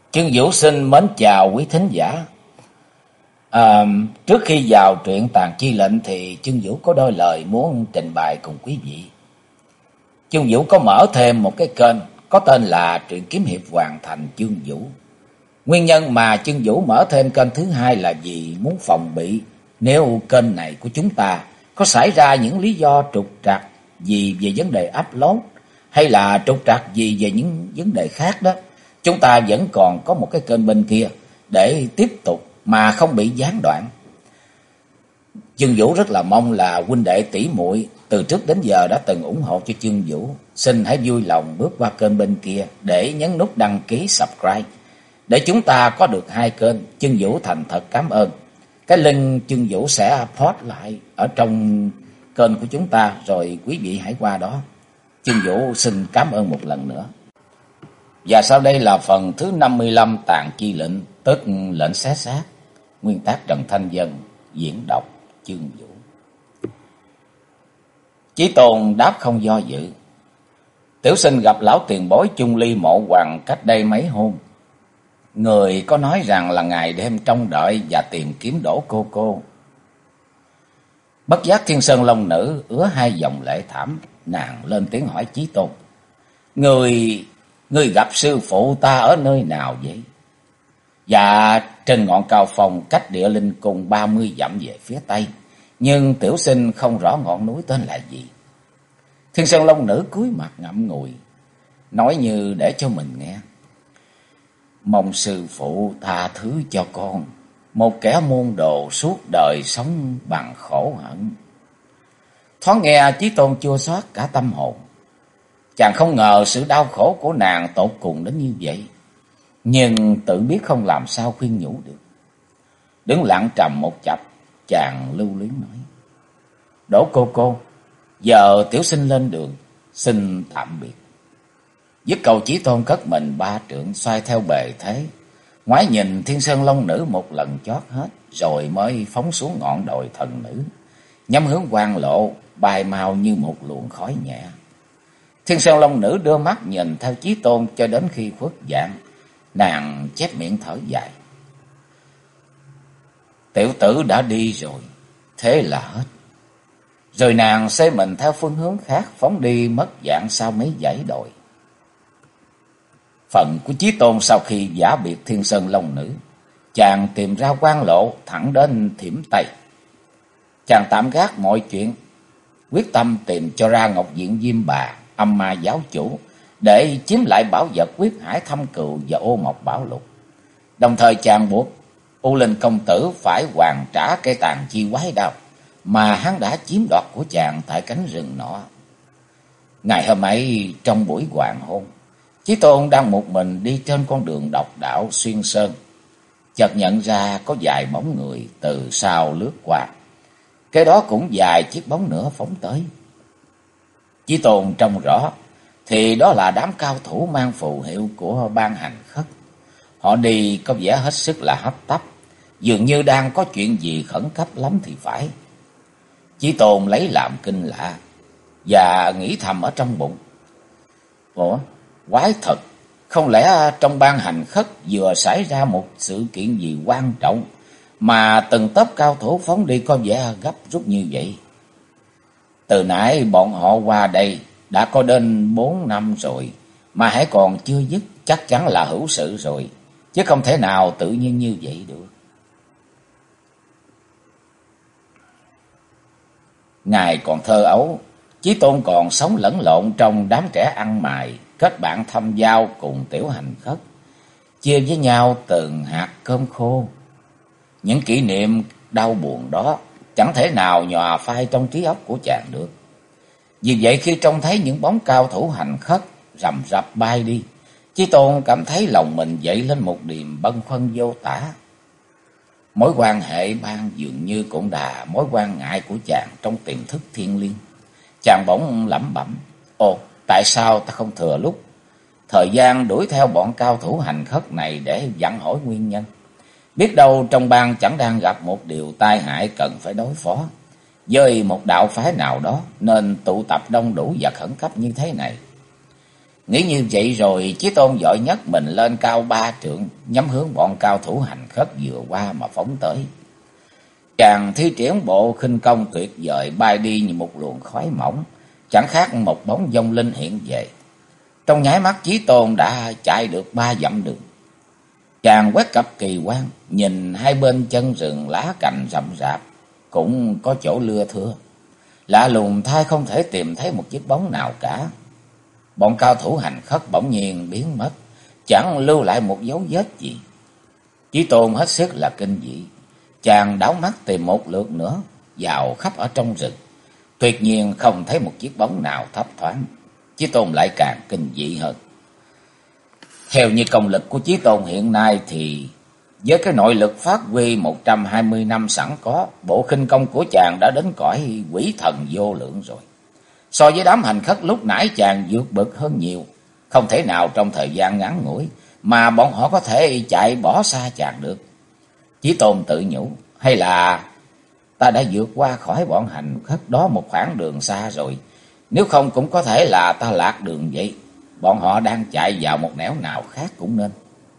Chương Vũ xin mến chào quý thính giả. Trước khi vào truyện Tàn Chi Lệnh thì Chương Vũ có đôi lời muốn trình bày cùng quý vị. Chương Vũ có mở thêm một cái kênh có tên là Truyện Kiếm Hiệp Hoàn Thành Chương Vũ. Nguyên nhân mà Chương Vũ mở thêm kênh thứ hai là vì muốn phòng bị nếu kênh này của chúng ta có xảy ra những lý do trục trặc gì về vấn đề upload hay là trục trặc gì về những vấn đề khác đó, chúng ta vẫn còn có một cái kênh bên kia để tiếp tục mà không bị gián đoạn. Chương Vũ rất là mong là huynh đệ tỷ muội từ trước đến giờ đã từng ủng hộ cho Chương Vũ, xin hãy vui lòng bước qua kênh bên kia để nhấn nút đăng ký subscribe để chúng ta có được hai kênh. Chương Vũ thành thật cảm ơn. Cái link Chương Vũ sẽ post lại ở trong kênh của chúng ta rồi quý vị hãy qua đó. Chương Vũ xin cảm ơn một lần nữa. Và sau đây là phần thứ 55 Tàn Chi Lệnh, tức lệnh xé xác. Nguyên tác Trần Thanh Vân, diễn đọc Chương Vũ. Chí Tôn đáp không do dự. Tiểu sinh gặp lão tiền bối Chung Ly Mộ Hoàng cách đây mấy hôm. Người có nói rằng là ngày đêm trông đợi và tìm kiếm Đỗ cô. Bất giác Thiên Sơn Long Nữ ứa hai dòng lệ thảm, nàng lên tiếng hỏi Chí Tôn: Người gặp sư phụ ta ở nơi nào vậy? Dạ, trên ngọn cao phong cách Địa Linh Cung 30 dặm về phía tây, nhưng tiểu sinh không rõ ngọn núi tên là gì. Thiên Sơn Long Nữ cúi mặt ngậm ngùi, nói như để cho mình nghe: Mong sư phụ tha thứ cho con, một kẻ môn đồ suốt đời sống bằng khổ hận. Thoáng nghe Chí Tôn chua xót cả tâm hồn. Chàng không ngờ sự đau khổ của nàng tột cùng đến như vậy, nhưng tự biết không làm sao khuyên nhủ được. Đứng lặng trầm một chập, chàng lưu luyến nói: Đỗ cô, giờ tiểu sinh lên đường, xin tạm biệt. Dứt câu Chí Tôn cất mình 3 trượng xoay theo bề thế, ngoái nhìn Thiên Sơn Long Nữ một lần chót hết, rồi mới phóng xuống ngọn đồi thần nữ, nhắm hướng Quan Lộ, bay mau như một luồng khói nhẹ. Thiên Sơn Long Nữ đưa mắt nhìn theo Chí Tôn cho đến khi khuất dạng, nàng chép miệng thở dài: Tiểu tử đã đi rồi, thế là hết. Rồi nàng xoay mình theo phương hướng khác, phóng đi mất dạng sau mấy dãy đồi. Phận của Chí Tôn sau khi giả biệt Thiên Sơn Long Nữ, chàng tìm ra Quan Lộ thẳng đến Thiểm Tây. Chàng tạm gác mọi chuyện, quyết tâm tìm cho ra Ngọc Diện Diêm Bà, Âm Ma giáo chủ, để chiếm lại bảo vật Quyết Hải Thâm Cừu và Ô Mộc Bảo Lục. Đồng thời chàng buộc U Linh công tử phải hoàn trả cây tàn chi quái đao mà hắn đã chiếm đoạt của chàng tại cánh rừng nọ. Ngày hôm ấy trong buổi hoàng hôn, Chí Tôn đang một mình đi trên con đường độc đạo xuyên sơn, chợt nhận ra có vài bóng người từ sau lướt qua. Cái đó cũng vài chiếc bóng nữa phóng tới. Chí Tôn trông rõ thì đó là đám cao thủ mang phù hiệu của Ban Hành Khất. Họ đi có vẻ hết sức là hấp tấp, dường như đang có chuyện gì khẩn cấp lắm thì phải. Chí Tôn lấy làm kinh lạ và nghĩ thầm ở trong bụng: Ủa, quái thật, không lẽ trong Ban Hành Khất vừa xảy ra một sự kiện gì quan trọng mà từng tốp cao thủ phóng đi có vẻ gấp rút như vậy? Từ nãy bọn họ qua đây đã có đến 4 năm rồi mà hãy còn chưa dứt, chắc chắn là hữu sự rồi, chứ không thể nào tự nhiên như vậy được. Ngài còn thơ ấu, Chí Tôn còn sống lẫn lộn trong đám trẻ ăn mày, kết bạn thâm giao cùng Tiểu Hành Khất, chia với nhau từng hạt cơm khô. Những kỷ niệm đau buồn đó chẳng thể nào nhòa phai trong trí óc của chàng được. Vì vậy khi trông thấy những bóng cao thủ Hành Khất rầm rập bay đi, Chí Tôn cảm thấy lòng mình dậy lên một niềm bâng khuâng vô tả. Mối quan hệ ban dường như cũng là mối quan ngại của chàng trong tiềm thức thiên liêng. Chàng bỗng lẩm bẩm: Ồ, tại sao ta không thừa lúc thời gian đuổi theo bọn cao thủ Hành Khất này để dặn hỏi nguyên nhân? Biết đâu trong bang chẳng đang gặp một điều tai hại cần phải đối phó với một đạo phái nào đó, nên tụ tập đông đủ và khẩn cấp như thế này. Nghĩ như vậy rồi, Chí Tôn vội nhấc mình lên cao 3 trượng, nhắm hướng bọn cao thủ hành khất vừa qua mà phóng tới. Chàng thi triển bộ khinh công tuyệt vời, bay đi như một luồng khói mỏng, chẳng khác một bóng vong linh hiện về. Trong nháy mắt, Chí Tôn đã chạy được 3 dặm đường. Chàng quét cặp kỳ quan, nhìn hai bên chân rừng lá cành rậm rạp, cũng có chỗ lưa thưa. Lạ lùng thay không thể tìm thấy một chiếc bóng nào cả. Bọn cao thủ hành khất bỗng nhiên biến mất, chẳng lưu lại một dấu vết gì. Chí Tôn hết sức là kinh dị. Chàng đảo mắt tìm một lượt nữa, vào khắp ở trong rừng, tuyệt nhiên không thấy một chiếc bóng nào thấp thoáng. Chí Tôn lại càng kinh dị hơn. Theo như công lực của Chí Tôn hiện nay thì với cái nội lực phát huy 120 năm sẵn có, bộ khinh công của chàng đã đến cõi quỷ thần vô lượng rồi. So với đám hành khất lúc nãy, chàng vượt bậc hơn nhiều, không thể nào trong thời gian ngắn ngủi mà bọn họ có thể chạy bỏ xa chàng được. Chí Tôn tự nhủ, hay là ta đã vượt qua khỏi bọn hành khất đó một khoảng đường xa rồi, nếu không cũng có thể là ta lạc đường vậy. Bọn họ đang chạy vào một nẻo nào khác cũng nên.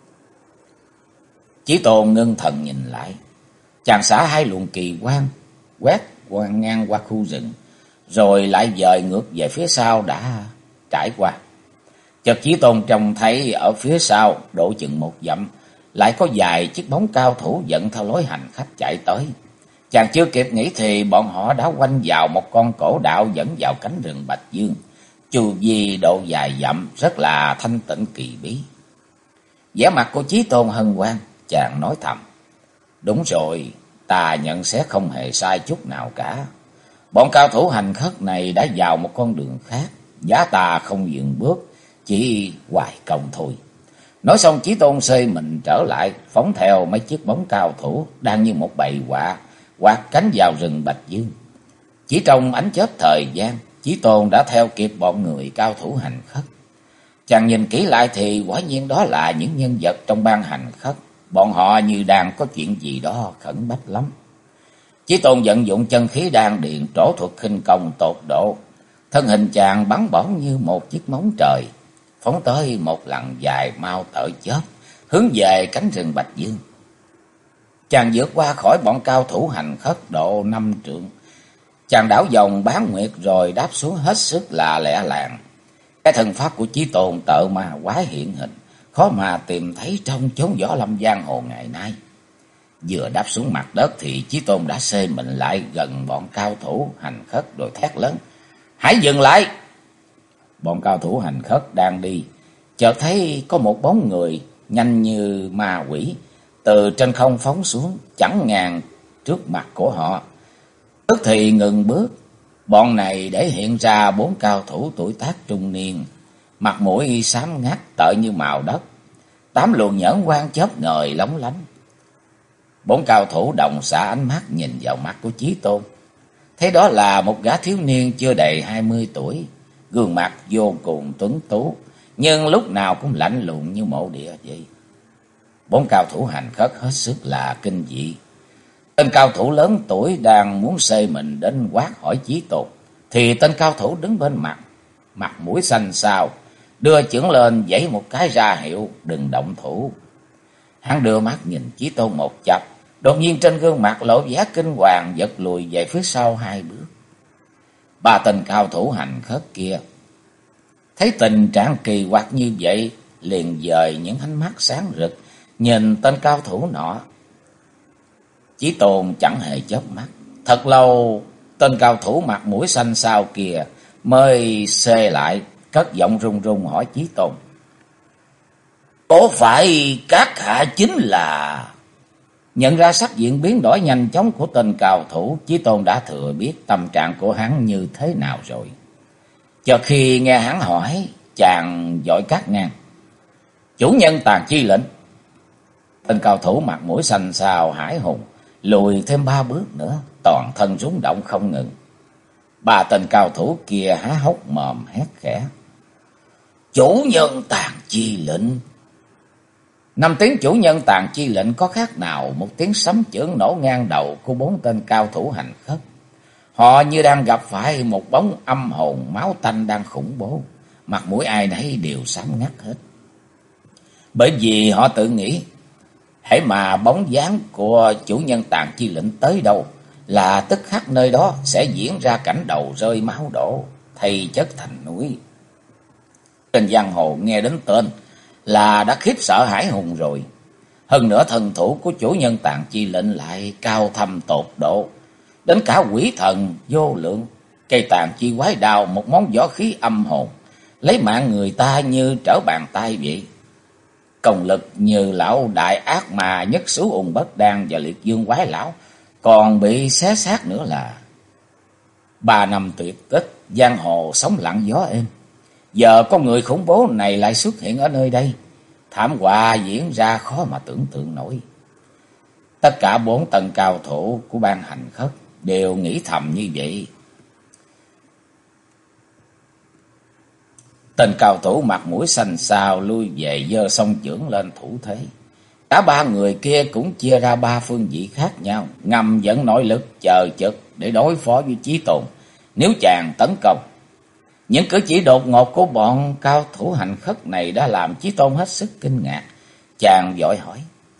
Chí Tôn ngưng thần nhìn lại, chàng xả hai luồng kỳ quang, quét ngang qua khu rừng, rồi lại dời ngược về phía sau đã trải qua. Chợt Chí Tôn trông thấy ở phía sau độ chừng 1 dặm, lại có vài chiếc bóng cao thủ dẫn theo lối hành khách chạy tới. Chàng chưa kịp nghĩ thì bọn họ đã quanh vào một con cổ đạo dẫn vào cánh rừng Bạch Dương, chu vi độ vài dặm, rất là thanh tịnh kỳ bí. Vẻ mặt của Chí Tôn hân hoan, chàng nói thầm, đúng rồi, ta nhận xét không hề sai chút nào cả. Bọn cao thủ hành khất này đã vào một con đường khác, giá ta không dừng bước, chỉ hoài công thôi. Nói xong, Chí Tôn xơi mình trở lại, phóng theo mấy chiếc bóng cao thủ đang như một bầy quạ quạt cánh vào rừng Bạch Dương. Chỉ trong ánh chớp thời gian, Chí Tôn đã theo kịp bọn người cao thủ hành khất. Chàng nhìn kỹ lại thì quả nhiên đó là những nhân vật trong ban hành khất. Bọn họ như đang có chuyện gì đó khẩn bách lắm. Chí Tôn vận dụng chân khí đan điền, trổ thuật khinh công tột độ. Thân hình chàng bắn bổng như một chiếc móng trời, phóng tới một lằn dài mau tở chớp, hướng về cánh rừng Bạch Dương. Chàng vượt qua khỏi bọn cao thủ hành khất độ 5 trượng. Chàng đảo vòng bán nguyệt rồi đáp xuống hết sức là lẹ làng. Cái thần pháp của Chí Tôn tợ ma quái hiện hình, khó mà tìm thấy trong chốn võ lâm giang hồ ngày nay. Vừa đáp xuống mặt đất thì Chí Tôn đã xê mình lại gần bọn cao thủ hành khất rồi thét lớn, hãy dừng lại! Bọn cao thủ hành khất đang đi, chợt thấy có một bóng người nhanh như ma quỷ từ trên không phóng xuống, chắn ngang trước mặt của họ. Tức thì ngừng bước. Bọn này để hiện ra 4 cao thủ tuổi tác trung niên, mặt mũi xám ngắt tợ như màu đất, 8 luồng nhẫn quang chớp ngời lóng lánh. 4 cao thủ đồng xạ ánh mắt nhìn vào mắt của Chí Tôn, thấy đó là một gã thiếu niên chưa đầy 20 tuổi, gương mặt vô cùng tuấn tú, nhưng lúc nào cũng lạnh lùng như mộ địa vậy. 4 cao thủ hành khất hết sức là kinh dị. Tên cao thủ lớn tuổi đang muốn xê mình đến quát hỏi Chí Tôn, thì tên cao thủ đứng bên mặt mũi xanh xao, đưa chưởng lên giãy một cái ra hiệu đừng động thủ. Hắn đưa mắt nhìn Chí Tôn một chập, đột nhiên trên gương mặt lộ vẻ kinh hoàng, giật lùi về phía sau 2 bước. 3 tên cao thủ hành khất kia thấy tình trạng kỳ quặc như vậy, liền dời những ánh mắt sáng rực nhìn tên cao thủ nọ. Chí Tôn chẳng hề chớp mắt. Thật lâu, tên cao thủ mặt mũi xanh xao kia mới xê lại, cất giọng run run hỏi Chí Tôn, có phải các hạ chính là... Nhận ra sắc diện biến đổi nhanh chóng của tên cao thủ, Chí Tôn đã thừa biết tâm trạng của hắn như thế nào rồi. Chợt khi nghe hắn hỏi, chàng vội cắt ngang, chủ nhân Tàn Chi lệnh. Tên cao thủ mặt mũi xanh xao hãi hùng lùi thêm 3 bước nữa, toàn thân rung động không ngừng. 3 tên cao thủ kia há hốc mồm hét khẽ, chủ nhân Tàn Chi lệnh. 5 tiếng chủ nhân Tàn Chi lệnh có khác nào một tiếng sấm chưởng nổ ngang đầu của 4 tên cao thủ hành khất. Họ như đang gặp phải một bóng âm hồn máu tanh đang khủng bố, mặt mũi ai nấy đều xám ngắt hết. Bởi vì họ tự nghĩ, hễ mà bóng dáng của chủ nhân Tàn Chi Lệnh tới đâu là tức khắc nơi đó sẽ diễn ra cảnh đầu rơi máu đổ, thây chất thành núi. Trên giang hồ nghe đến tên là đã khiếp sợ hãi hùng rồi. Hơn nữa thần thủ của chủ nhân Tàn Chi Lệnh lại cao thâm tột độ, đến cả quỷ thần vô lượng. Cây Tàn Chi Quái Đao, một món võ khí âm hồn, lấy mạng người ta như trở bàn tay vậy. Công lực như lão đại ác mà Nhất Xú Ung Bất Đan và Liệt Dương Quái Lão còn bị xé xác nữa là 3 năm tuyệt tích, giang hồ sóng lặng gió êm. Giờ con người khủng bố này lại xuất hiện ở nơi đây, thảm họa diễn ra khó mà tưởng tượng nổi. Tất cả 4 tầng cao thủ của Ban Hành Khất đều nghĩ thầm như vậy. Tên cao thủ mặt mũi xanh xao lui về, giơ song chưởng lên thủ thế. Cả 3 người kia cũng chia ra 3 phương vị khác nhau, ngầm dẫn nội lực chờ chực để đối phó với Chí Tôn nếu chàng tấn công. Những cử chỉ đột ngột của bọn cao thủ Hành Khất này đã làm Chí Tôn hết sức kinh ngạc. Chàng vội hỏi: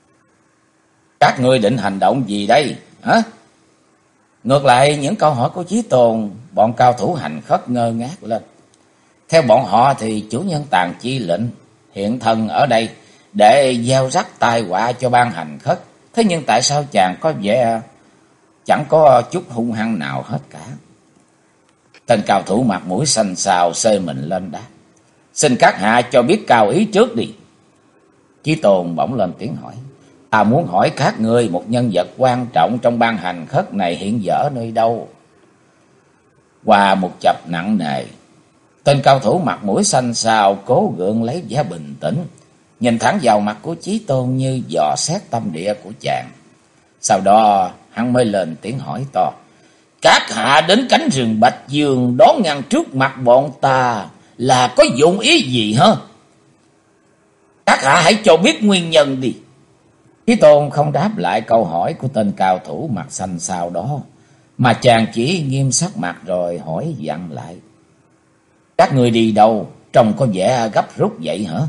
các ngươi định hành động gì đây hả? Ngược lại những câu hỏi của Chí Tôn, bọn cao thủ Hành Khất ngơ ngác lên. Theo bọn họ thì chủ nhân Tàn Chi Lệnh hiện thân ở đây để gieo rắc tai họa cho Ban Hành Khất. Thế nhưng tại sao chàng có vẻ chẳng có chút hung hăng nào hết cả? Tên cao thủ mặt mũi xanh xao xê mình lên đáp: xin các hạ cho biết cao ý trước đi. Chí Tôn bỗng lên tiếng hỏi: ta muốn hỏi các ngươi, một nhân vật quan trọng trong Ban Hành Khất này hiện giờ ở nơi đâu? Qua một chập nặng nề, tên cao thủ mặt mũi xanh xao cố gượng lấy vẻ bình tĩnh, nhìn thẳng vào mặt của Chí Tôn như dò xét tâm địa của chàng. Sau đó hắn mới lên tiếng hỏi to: các hạ đến cánh rừng Bạch Dương đón ngăn trước mặt bọn ta là có dụng ý gì hả? Các hạ hãy cho biết nguyên nhân đi. Chí Tôn không đáp lại câu hỏi của tên cao thủ mặt xanh xao đó, mà chàng chỉ nghiêm sắc mặt rồi hỏi dặn lại: các người đi đâu, trông có vẻ gấp rút vậy hả?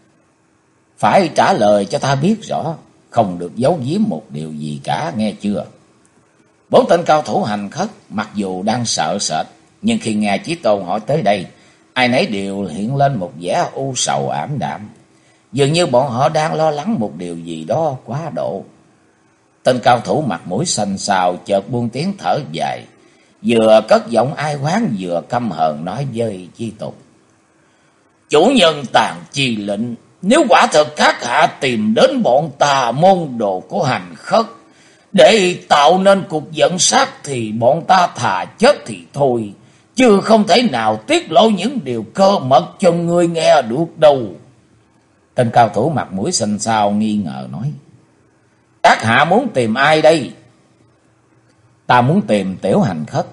Phải trả lời cho ta biết rõ, không được giấu giếm một điều gì cả, nghe chưa? 4 tên cao thủ Hành Khất mặc dù đang sợ sệt, nhưng khi nghe Chí Tôn hỏi tới đây, ai nấy đều hiện lên một vẻ u sầu ảm đạm, dường như bọn họ đang lo lắng một điều gì đó quá độ. Tên cao thủ mặt mũi xanh xao chợt buông tiếng thở dài, vừa cất giọng ai oán vừa căm hờn nói với Chí Tôn: chủ nhân Tàn Chi Lệnh, nếu quả thật các hạ tìm đến bọn ta môn đồ của Hành Khất để tạo nên cuộc giận sát thì bọn ta thà chết thì thôi, chứ không thể nào tiết lộ những điều cơ mật cho ngươi nghe được đâu. Tên cao thủ mặt mũi xanh xao nghi ngờ nói: các hạ muốn tìm ai đây? Ta muốn tìm Tiểu Hành Khất.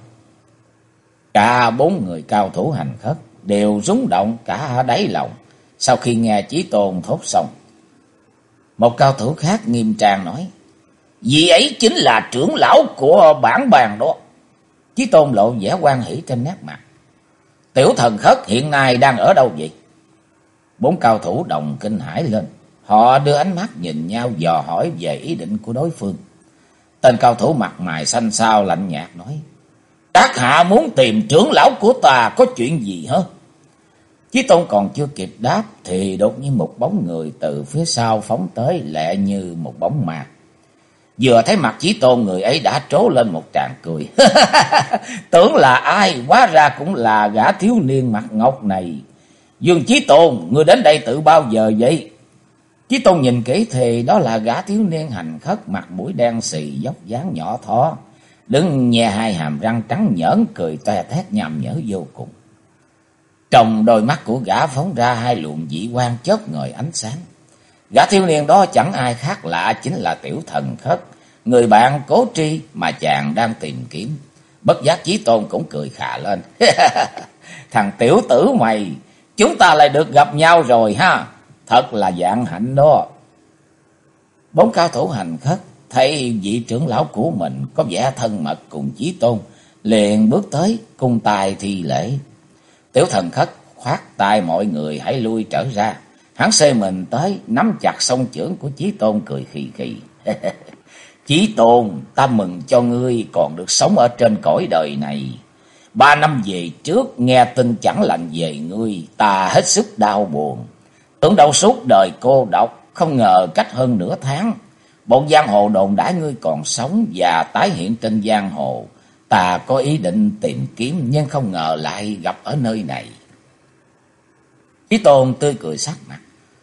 Cả 4 người cao thủ Hành Khất đều rúng động cả đáy lòng sau khi nghe Chí Tôn thốt xong. Một cao thủ khác nghiêm trang nói: vị ấy chính là trưởng lão của bản bàn đó. Chí Tôn lộ vẻ hoan hỉ trên nét mặt: Tiểu Thần Khất hiện nay đang ở đâu vậy? 4 cao thủ đồng kinh hãi lên, họ đưa ánh mắt nhìn nhau dò hỏi về ý định của đối phương. Tên cao thủ mặt mày xanh xao lạnh nhạt nói: các hạ muốn tìm trưởng lão của ta có chuyện gì hả? Chí Tôn còn chưa kịp đáp thì đột nhiên một bóng người từ phía sau phóng tới, lẹ như một bóng ma. Vừa thấy mặt Chí Tôn, người ấy đã trố lên một tràng cười. Tưởng là ai, hóa ra cũng là gã thiếu niên mặt ngọc này. Dương Chí Tôn, ngươi đến đây từ bao giờ vậy? Chí Tôn nhìn kỹ thì đó là gã thiếu niên Hành Khất, mặt mũi đen xì, dốc dáng nhỏ thó, đứng nhe hai hàm răng trắng nhởn, cười toe toét nham nhở vô cùng. Trong đôi mắt của gã phóng ra 2 luồng dị quang chớp ngời ánh sáng. Gã thiếu niên đó chẳng ai khác lạ chính là Tiểu Thần Khất, người bạn cố tri mà chàng đang tìm kiếm. Bất giác Chí Tôn cũng cười khà lên. Thằng tiểu tử mày, chúng ta lại được gặp nhau rồi ha, thật là vạn hạnh đó. 4 cao thủ Hành Khất thấy vị trưởng lão của mình có vẻ thân mật cùng Chí Tôn, liền bước tới cung tài thi lễ. Tiểu Thần Khất khoát tay mọi người hãy lui trở ra. Hắn xê mình tới, nắm chặt song chưởng của Chí Tôn cười khì khì. Chí Tôn, ta mừng cho ngươi còn được sống ở trên cõi đời này. 3 năm về trước, nghe tin chẳng lành về ngươi, ta hết sức đau buồn. Tưởng đâu suốt đời cô độc, không ngờ cách hơn nửa tháng. Bọn giang hồ đồn đãi ngươi còn sống và tái hiện trên giang hồ. Ta có ý định tìm kiếm nhưng không ngờ lại gặp ở nơi này. Chí Tôn tươi cười sắc mặt.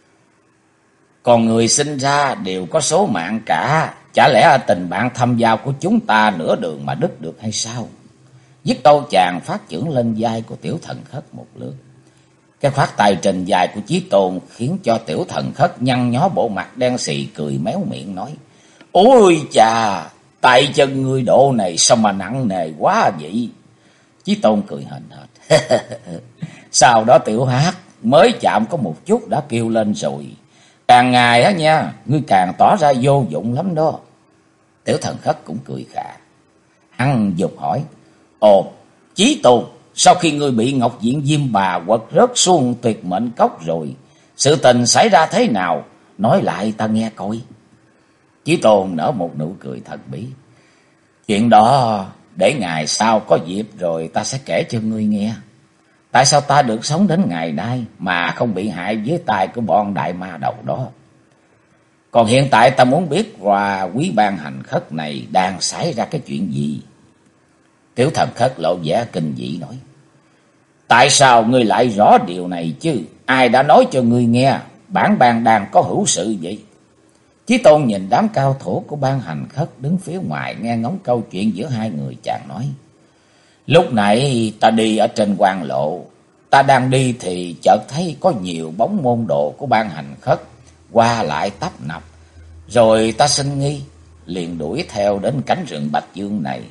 Còn người sinh ra đều có số mạng cả. Chả lẽ tình bạn thâm giao của chúng ta nửa đường mà đứt được hay sao? Dứt câu chàng phát chưởng lên vai của Tiểu Thần Khất một lượt. Cái khoát tay trên vai của Chí Tôn khiến cho Tiểu Thần Khất nhăn nhó bộ mặt đen xì, cười méo miệng nói: Ôi chà, tay chân ngươi độ này sao mà nặng nề quá vậy? Chí Tôn cười hền hệt. Sau đó Tiểu Hát mới chạm có một chút đã kêu lên rồi. Càng ngày á nha, ngươi càng tỏ ra vô dụng lắm đó. Tiểu Thần Khất cũng cười khà. Hắn dục hỏi: Ồ, Chí Tôn, sau khi ngươi bị Ngọc Diện Diêm Bà quật rớt xuống tuyệt mệnh cốc rồi, sự tình xảy ra thế nào? Nói lại ta nghe coi. Chí Tôn nở một nụ cười thần bí. Chuyện đó để ngày sau có dịp rồi ta sẽ kể cho ngươi nghe. Tại sao ta được sống đến ngày nay mà không bị hại dưới tay của bọn đại ma đầu đó? Còn hiện tại ta muốn biết qua quý ban hành khất này đang xảy ra cái chuyện gì? Tiểu Thần Khất lộ vẻ kinh dị nói: Tại sao ngươi lại rõ điều này chứ? Ai đã nói cho ngươi nghe? Bản ban đang có hữu sự vậy? Chí Tôn nhìn đám cao thủ của ban hành khất đứng phía ngoài nghe ngóng câu chuyện giữa hai người, chàng nói: Lúc nãy ta đi ở trên quan lộ, ta đang đi thì chợt thấy có nhiều bóng môn đồ của ban hành khất qua lại tấp nập. Rồi ta sinh nghi, liền đuổi theo đến cánh rừng Bạch Dương này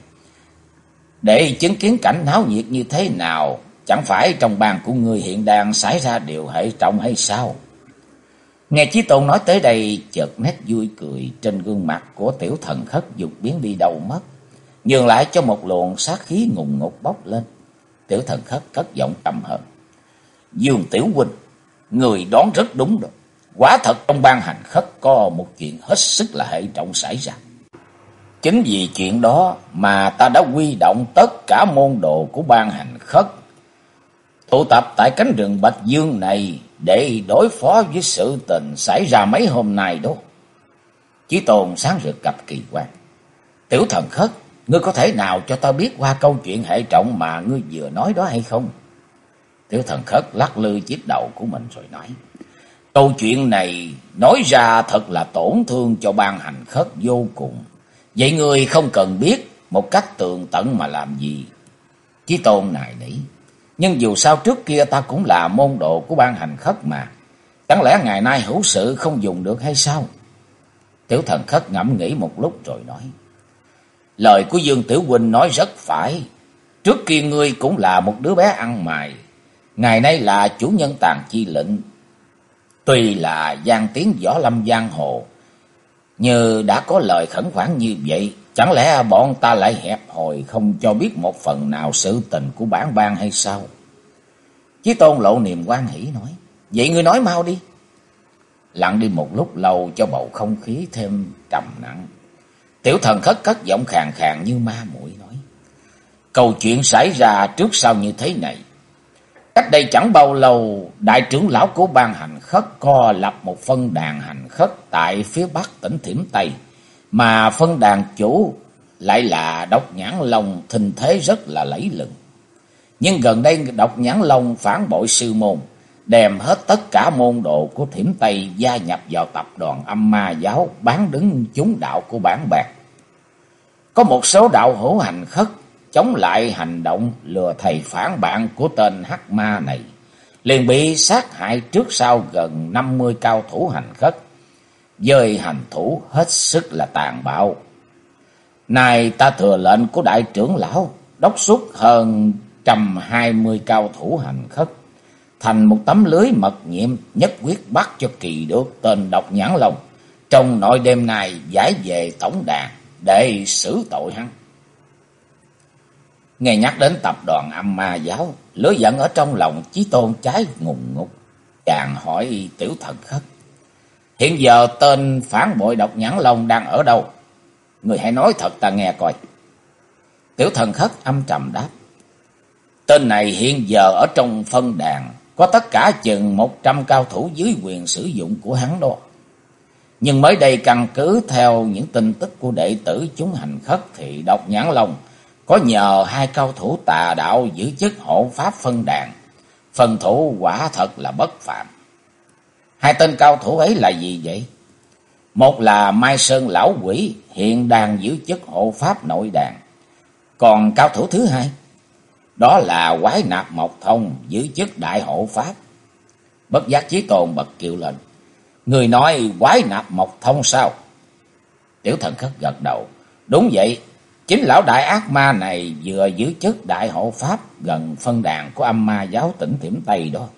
để chứng kiến cảnh náo nhiệt như thế nào. Chẳng phải trong ban của ngươi hiện đang xảy ra điều hệ trọng hay sao? Nghe Chí Tôn nói tới đây, chợt nét vui cười trên gương mặt của Tiểu Thần Khất dục biến đi đâu mất, nhường lại cho một luồng sát khí ngùng ngục bốc lên. Tiểu Thần Khất cất giọng trầm hờn: Dương tiểu huynh, người đoán rất đúng rồi. Quả thật trong ban hành khất có một chuyện hết sức là hệ trọng xảy ra. Chính vì chuyện đó mà ta đã huy động tất cả môn đồ của ban hành khất tụ tập tại cánh rừng Bạch Dương này để đối phó với sự tình xảy ra mấy hôm nay đó. Chí Tôn sáng rực cặp kỳ quan: Tiểu Thần Khất, ngươi có thể nào cho ta biết qua câu chuyện hệ trọng mà ngươi vừa nói đó hay không? Tiểu Thần Khất lắc lư chiếc đầu của mình rồi nói: Câu chuyện này nói ra thật là tổn thương cho ban hành khất vô cùng. Vậy ngươi không cần biết một cách tường tận mà làm gì. Chí Tôn nài nỉ: Nhưng dù sao trước kia ta cũng là môn đồ của ban hành khất mà. Chẳng lẽ ngày nay hữu sự không dùng được hay sao? Tiểu Thần Khất ngẫm nghĩ một lúc rồi nói: Lời của Dương tiểu huynh nói rất phải. Trước kia ngươi cũng là một đứa bé ăn mày, ngày nay là chủ nhân Tàn Chi lệnh. Tuy là gian tiếng võ lâm giang hồ, như đã có lời khẩn khoản như vậy, chẳng lẽ bọn ta lại hẹp hòi không cho biết một phần nào sự tình của bản ban hay sao? Chí Tôn lộ niềm hoan hỉ nói: Vậy ngươi nói mau đi. Lặng đi một lúc lâu cho bầu không khí thêm trầm nặng, Tiểu Thần Khất cất giọng khàn khàn như ma muội nói: Câu chuyện xảy ra trước sau như thế này. Cách đây chẳng bao lâu, đại trưởng lão của ban hành khất co lập một phân đàn hành khất tại phía bắc tỉnh Thiểm Tây, mà phân đàn chủ lại là Độc Nhãn Long, thình thế rất là lẫy lừng. Nhưng gần đây Độc Nhãn Long phản bội sư môn, đem hết tất cả môn đồ của Thiểm Tây gia nhập vào tập đoàn Âm Ma Giáo, bán đứng chúng đạo của bản bạc. Có một số đạo hữu hành khất chống lại hành động lừa thầy phản bạn của tên Hắc Ma này, liền bị sát hại trước sau gần 50 cao thủ hành khất, với hành thủ hết sức là tàn bạo. Nay ta thừa lệnh của đại trưởng lão, đốc xuất hơn 120 cao thủ hành khất thành một tấm lưới mật nhiệm, nhất quyết bắt cho kỳ được tên Độc Nhãn Long trong nội đêm nay giải về tổng đàn để xử tội hắn. Nghe nhắc đến tập đoàn Âm Ma Giáo, lửa giận ở trong lòng Chí Tôn cháy ngùn ngụt. Chàng hỏi Tiểu Thần Khất: hiện giờ tên phản bội Độc Nhãn Long đang ở đâu? Người hãy nói thật ta nghe coi. Tiểu Thần Khất âm trầm đáp: tên này hiện giờ ở trong phân đàn, có tất cả chừng 100 cao thủ dưới quyền sử dụng của hắn đó. Nhưng mới đây căn cứ theo những tin tức của đệ tử chúng hành khất thì Độc Nhãn Long có nhờ 2 cao thủ tà đạo giữ chức hộ pháp phân đàn. Phần thủ quả thật là bất phàm. 2 tên cao thủ ấy là gì vậy? Một là Mai Sơn Lão Quỷ, hiện đang giữ chức hộ pháp nội đàn. Còn cao thủ thứ hai, đó là Quái Nạp Mộc Thông, giữ chức đại hộ pháp. Bất giác Chí Tôn bật kêu lên: người nói Quái Nạp Mộc Thông sao? Tiểu Thần Khất gật đầu: đúng vậy, chính lão đại ác ma này vừa giữ chức đại hộ pháp gần phân đàn của âm ma giáo tỉnh Thiểm Tây đó.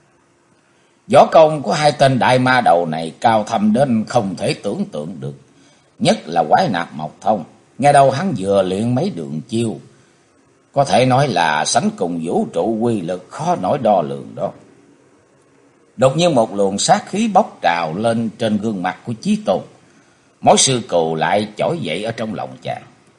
Võ công của 2 tên đại ma đầu này cao thâm đến không thể tưởng tượng được. Nhất là Quái Nạp Mộc Thông, nghe đâu hắn vừa luyện mấy đường chiêu, có thể nói là sánh cùng vũ trụ quy lực khó nổi đo lường đó. Đột nhiên một luồng sát khí bốc trào lên trên gương mặt của Chí Tôn. Mối sư cừu lại trỗi dậy ở trong lòng chàng.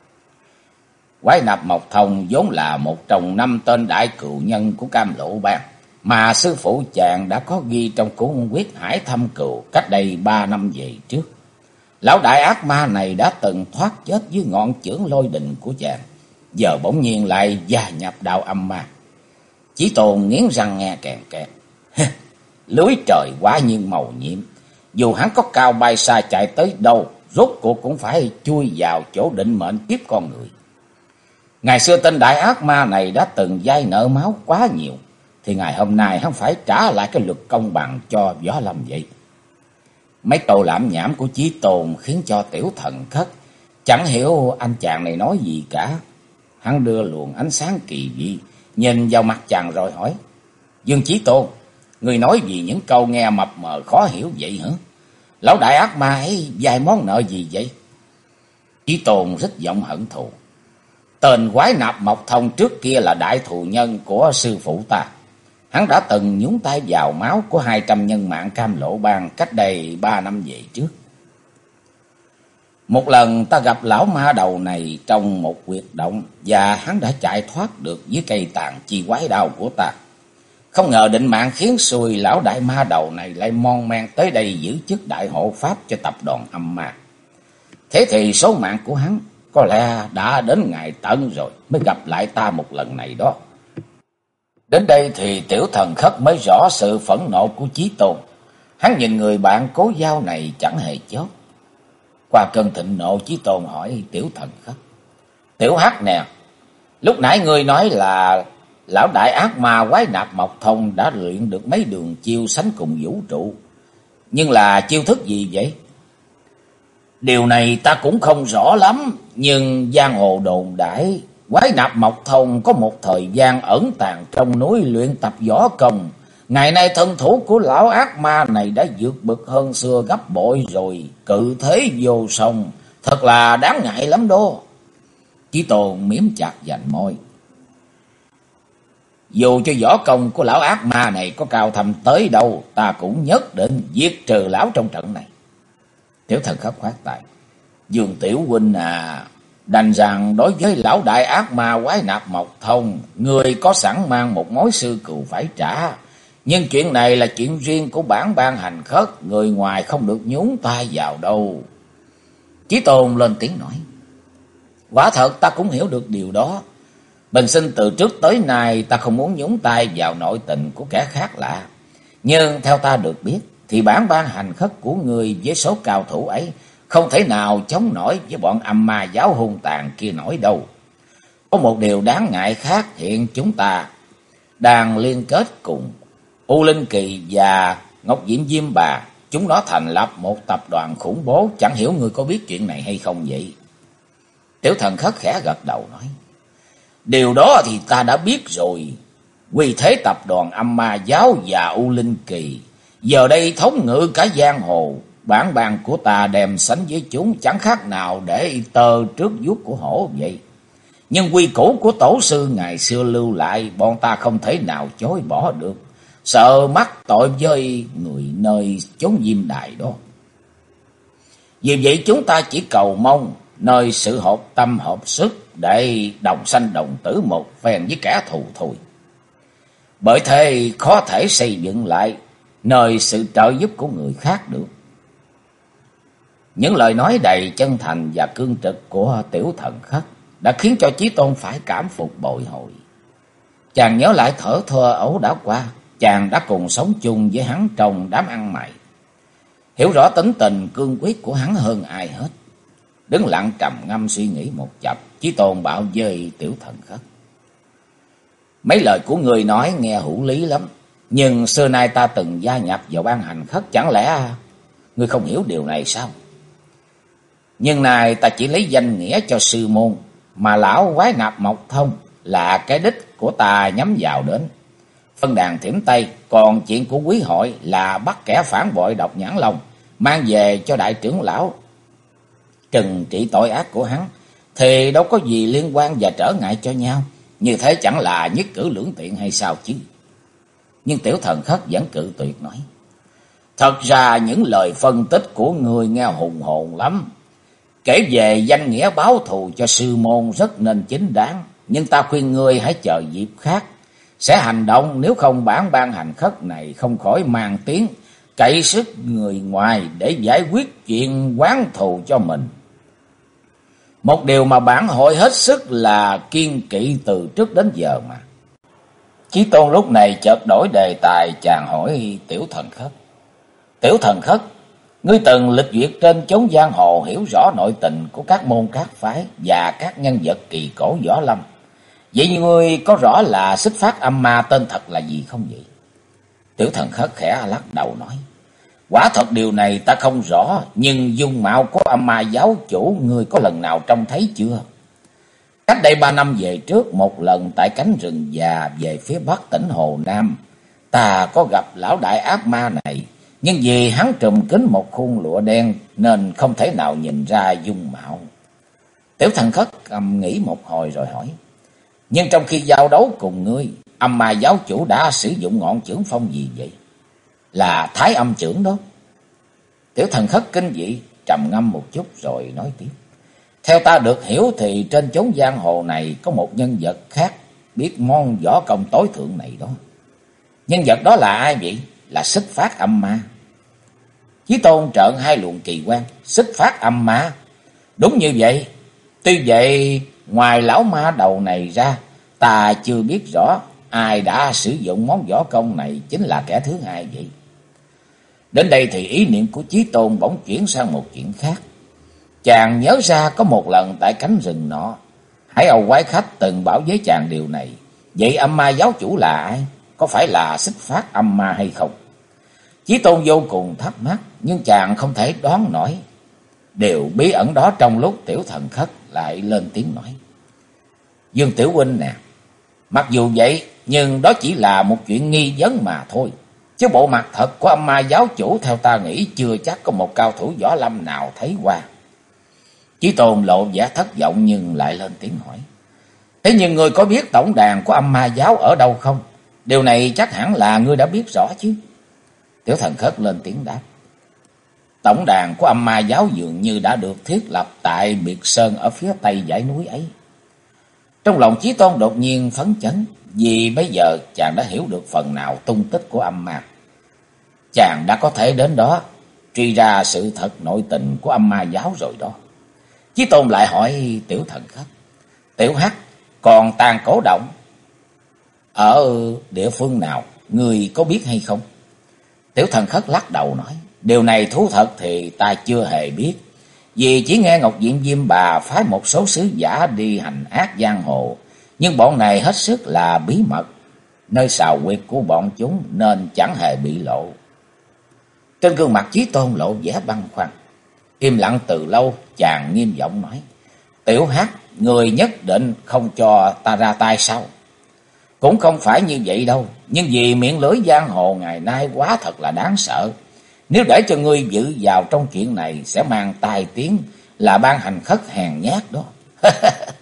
Quái Nạp Mộc Thông vốn là một trong 5 tên đại cừu nhân của Cam Lộ Bang, mà sư phụ chàng đã có ghi trong cuốn Quyết Hải Thâm Cừu cách đây 3 năm về trước. Lão đại ác ma này đã từng thoát chết dưới ngọn chưởng lôi đình của chàng, giờ bỗng nhiên lại gia nhập đạo âm ma. Chí Tôn nghiến răng nghe kèn kẹt. Lưới trời quả nhiên màu nhiệm, dù hắn có cao bay xa chạy tới đâu, rốt cuộc cũng phải chui vào chỗ định mệnh kiếp con người. Ngày xưa tên đại ác ma này đã từng vay nợ máu quá nhiều, thì ngày hôm nay hắn phải trả lại cái luật công bằng cho Võ Lâm vậy. Mấy câu lảm nhảm của Chí Tôn khiến cho Tiểu Thần Khất chẳng hiểu anh chàng này nói gì cả. Hắn đưa luồng ánh sáng kỳ dị nhìn vào mặt chàng rồi hỏi: Dương Chí Tôn, người nói gì những câu nghe mập mờ khó hiểu vậy hả? Lão đại ác ma ấy vay món nợ gì vậy? Chí Tôn rất giọng hận thù: tên Quái Nạp Mộc Thông trước kia là đại thù nhân của sư phụ ta. Hắn đã từng nhúng tay vào máu của 200 nhân mạng Cam Lộ Bang cách đây 3 năm về trước. Một lần ta gặp lão ma đầu này trong một huyệt động, và hắn đã chạy thoát được với cây tàn chi quái đao của ta. Không ngờ định mạng khiến xui lão đại ma đầu này lại mon men tới đây giữ chức đại hộ pháp cho tập đoàn âm ma. Thế thì số mạng của hắn có lẽ đã đến ngày tận rồi mới gặp lại ta một lần này đó. Đến đây thì Tiểu Thần Khất mới rõ sự phẫn nộ của Chí Tôn. Hắn nhìn người bạn cố giao này chẳng hề chớp. Qua cơn thịnh nộ, Chí Tôn hỏi Tiểu Thần Khất: Tiểu Hắc nè, lúc nãy ngươi nói là lão đại ác ma Quái Nạp Mộc Thông đã luyện được mấy đường chiêu sánh cùng vũ trụ, nhưng là chiêu thức gì vậy? Điều này ta cũng không rõ lắm, nhưng giang hồ đồn đãi Quái Nạp Mộc Thông có một thời gian ẩn tàng trong núi luyện tập võ công. Ngày nay thân thủ của lão ác ma này đã vượt bậc hơn xưa gấp bội rồi, cự thế vô song, thật là đáng ngại lắm đó. Chí Tôn miếm chặt vành môi: dù cho võ công của lão ác ma này có cao thâm tới đâu, ta cũng nhất định giết trừ lão trong trận này. Tiểu Thần Khất khoát tay: Dương tiểu huynh à, đành rằng đối với lão đại ác ma Quái Nạp Mộc Thông, người có sẵn mang một mối sư cừu phải trả. Nhưng chuyện này là chuyện riêng của bản ban hành khất, người ngoài không được nhúng tay vào đâu. Chí Tôn lên tiếng nói: quả thật ta cũng hiểu được điều đó. Bình sinh từ trước tới nay ta không muốn nhúng tay vào nội tình của kẻ khác lạ. Nhưng theo ta được biết thì bản ban hành khất của người với số cao thủ ấy không thể nào chống nổi với bọn âm ma giáo hung tàn kia nổi đâu. Có một điều đáng ngại khác, hiện chúng ta đang liên kết cùng U Linh Kỳ và Ngọc Diễm Diêm Bà. Chúng nó thành lập một tập đoàn khủng bố, chẳng hiểu người có biết chuyện này hay không vậy? Tiểu Thần Khất khẽ gật đầu nói: điều đó thì ta đã biết rồi. Quy thế tập đoàn âm ma giáo và U Linh Kỳ giờ đây thống ngự cả giang hồ. Bản bàn của ta đem sánh với chúng chẳng khác nào để tơ trước vuốt của hổ vậy. Nhưng quy củ của tổ sư ngày xưa lưu lại, bọn ta không thể nào chối bỏ được, sợ mắc tội với người nơi chốn diêm đài đó. Vì vậy chúng ta chỉ cầu mong nơi sự hợp tâm hợp sức để đồng sanh đồng tử một phen với kẻ thù thôi. Bởi thế khó thể xây dựng lại nơi sự trợ giúp của người khác được. Những lời nói đầy chân thành và cương trực của Tiểu Thần Khất đã khiến cho Chí Tôn phải cảm phục bội hồi. Chàng nhớ lại thở thơ ấu đã qua, chàng đã cùng sống chung với hắn trong đám ăn mày, hiểu rõ tính tình cương quyết của hắn hơn ai hết. Đứng lặng trầm ngâm suy nghĩ một chập, Chí Tôn bảo với Tiểu Thần Khất: mấy lời của người nói nghe hữu lý lắm, nhưng xưa nay ta từng gia nhập vào ban hành khất, chẳng lẽ ngươi không hiểu điều này sao? Nhưng nay ta chỉ lấy danh nghĩa cho sư môn, mà lão quái nạp Mộc Thông là cái đích của ta nhắm vào đến. Phân đàn Thiểm Tây, còn chuyện của quý hội là bắt kẻ phản bội Độc Nhãn Long, mang về cho đại trưởng lão trừng trị tội ác của hắn, thì đâu có gì liên quan và trở ngại cho nhau. Như thế chẳng là nhất cử lưỡng tiện hay sao chứ? Nhưng Tiểu Thần Khất vẫn cự tuyệt nói: thật ra những lời phân tích của người nghe hùng hồn lắm. Kể về danh nghĩa báo thù cho sư môn rất nên chính đáng, nhưng ta khuyên ngươi hãy chờ dịp khác sẽ hành động, nếu không bản ban hành khất này không khỏi mang tiếng cậy sức người ngoài để giải quyết chuyện oán thù cho mình. Một điều mà bản hội hết sức là kiên kỵ từ trước đến giờ mà. Chí Tôn lúc này chợt đổi đề tài, chàng hỏi Tiểu Thần Khất: Tiểu Thần Khất, ngươi từng lịch duyệt trên chốn giang hồ, hiểu rõ nội tình của các môn các phái và các nhân vật kỳ cổ võ lâm. Vậy ngươi có rõ là Xích Phát Âm Ma tên thật là gì không vậy? Tiểu Thần Khất khẽ lắc đầu nói: quả thật điều này ta không rõ, nhưng dung mạo của Âm Ma giáo chủ ngươi có lần nào trông thấy chưa? Cách đây 3 năm về trước, một lần tại cánh rừng già về phía bắc tỉnh Hồ Nam, ta có gặp lão đại ác ma này, nhưng vì hắn trùm kín một khuôn lụa đen nên không thể nào nhìn ra dung mạo. Tiểu Thần Khất cầm nghĩ một hồi rồi hỏi: nhưng trong khi giao đấu cùng ngươi, Âm Ma giáo chủ đã sử dụng ngọn chưởng phong gì vậy? Là Thái Âm chưởng đó. Tiểu Thần Khất kinh dị, trầm ngâm một chút rồi nói tiếp: theo ta được hiểu thì trên chốn giang hồ này có một nhân vật khác biết môn võ công tối thượng này đó. Nhân vật đó là ai vậy? Là Xích Phát Âm Ma. Chí Tôn trợn hai luồng kỳ quan: Xích Phát Âm Ma? Đúng như vậy. Tuy vậy, ngoài lão ma đầu này ra, ta chưa biết rõ ai đã sử dụng món võ công này chính là kẻ thứ hai vậy. Đến đây thì ý niệm của Chí Tôn bỗng chuyển sang một chuyện khác. Chàng nhớ ra có một lần tại cánh rừng nọ, Hải Âu quái khách từng bảo với chàng điều này. Vậy Âm Ma giáo chủ là ai? Có phải là Xích Phát Âm Ma hay không? Chí Tôn vô cùng thắc mắc, nhưng chàng không thể đoán nổi điều bí ẩn đó. Trong lúc Tiểu Thần Khất lại lên tiếng nói: Dương Tiểu huynh nè, mặc dù vậy nhưng đó chỉ là một chuyện nghi vấn mà thôi, chứ bộ mặt thật của Âm Ma giáo chủ theo ta nghĩ chưa chắc có một cao thủ võ lâm nào thấy qua. Chí Tôn lộ vẻ thất vọng nhưng lại lên tiếng hỏi: thế nhưng ngươi có biết tổng đàn của Âm Ma giáo ở đâu không? Điều này chắc hẳn là ngươi đã biết rõ chứ? Tiểu Thần Khất lên tiếng đáp: tổng đàn của Âm Ma giáo dường như đã được thiết lập tại biệt sơn ở phía tây dãy núi ấy. Trong lòng Chí Tôn đột nhiên phấn chấn, vì bây giờ chàng đã hiểu được phần nào tung tích của âm ma. Chàng đã có thể đến đó truy ra sự thật nội tình của Âm Ma giáo rồi đó. Chí Tôn lại hỏi Tiểu Thần Khất: Tiểu Hắc, còn Tàn Cổ Động ở địa phương nào, người có biết hay không? Tiểu Thần Khất lắc đầu nói: điều này thú thật thì ta chưa hề biết, vì chỉ nghe Ngọc Diện Diêm Bà phái một số sứ giả đi hành ác giang hồ, nhưng bọn này hết sức là bí mật, nơi xào quyệt của bọn chúng nên chẳng hề bị lộ. Trên gương mặt Chí Tôn lộ vẻ băn khoăn. Im lặng từ lâu, chàng nghiêm giọng nói: Tiểu Hắc, người nhất định không cho ta ra tay sao? Cũng không phải như vậy đâu, nhưng vì miệng lưỡi giang hồ ngày nay quá thật là đáng sợ. Nếu để cho ngươi dự vào trong chuyện này sẽ mang tai tiếng là ban hành khất hèn nhát đó.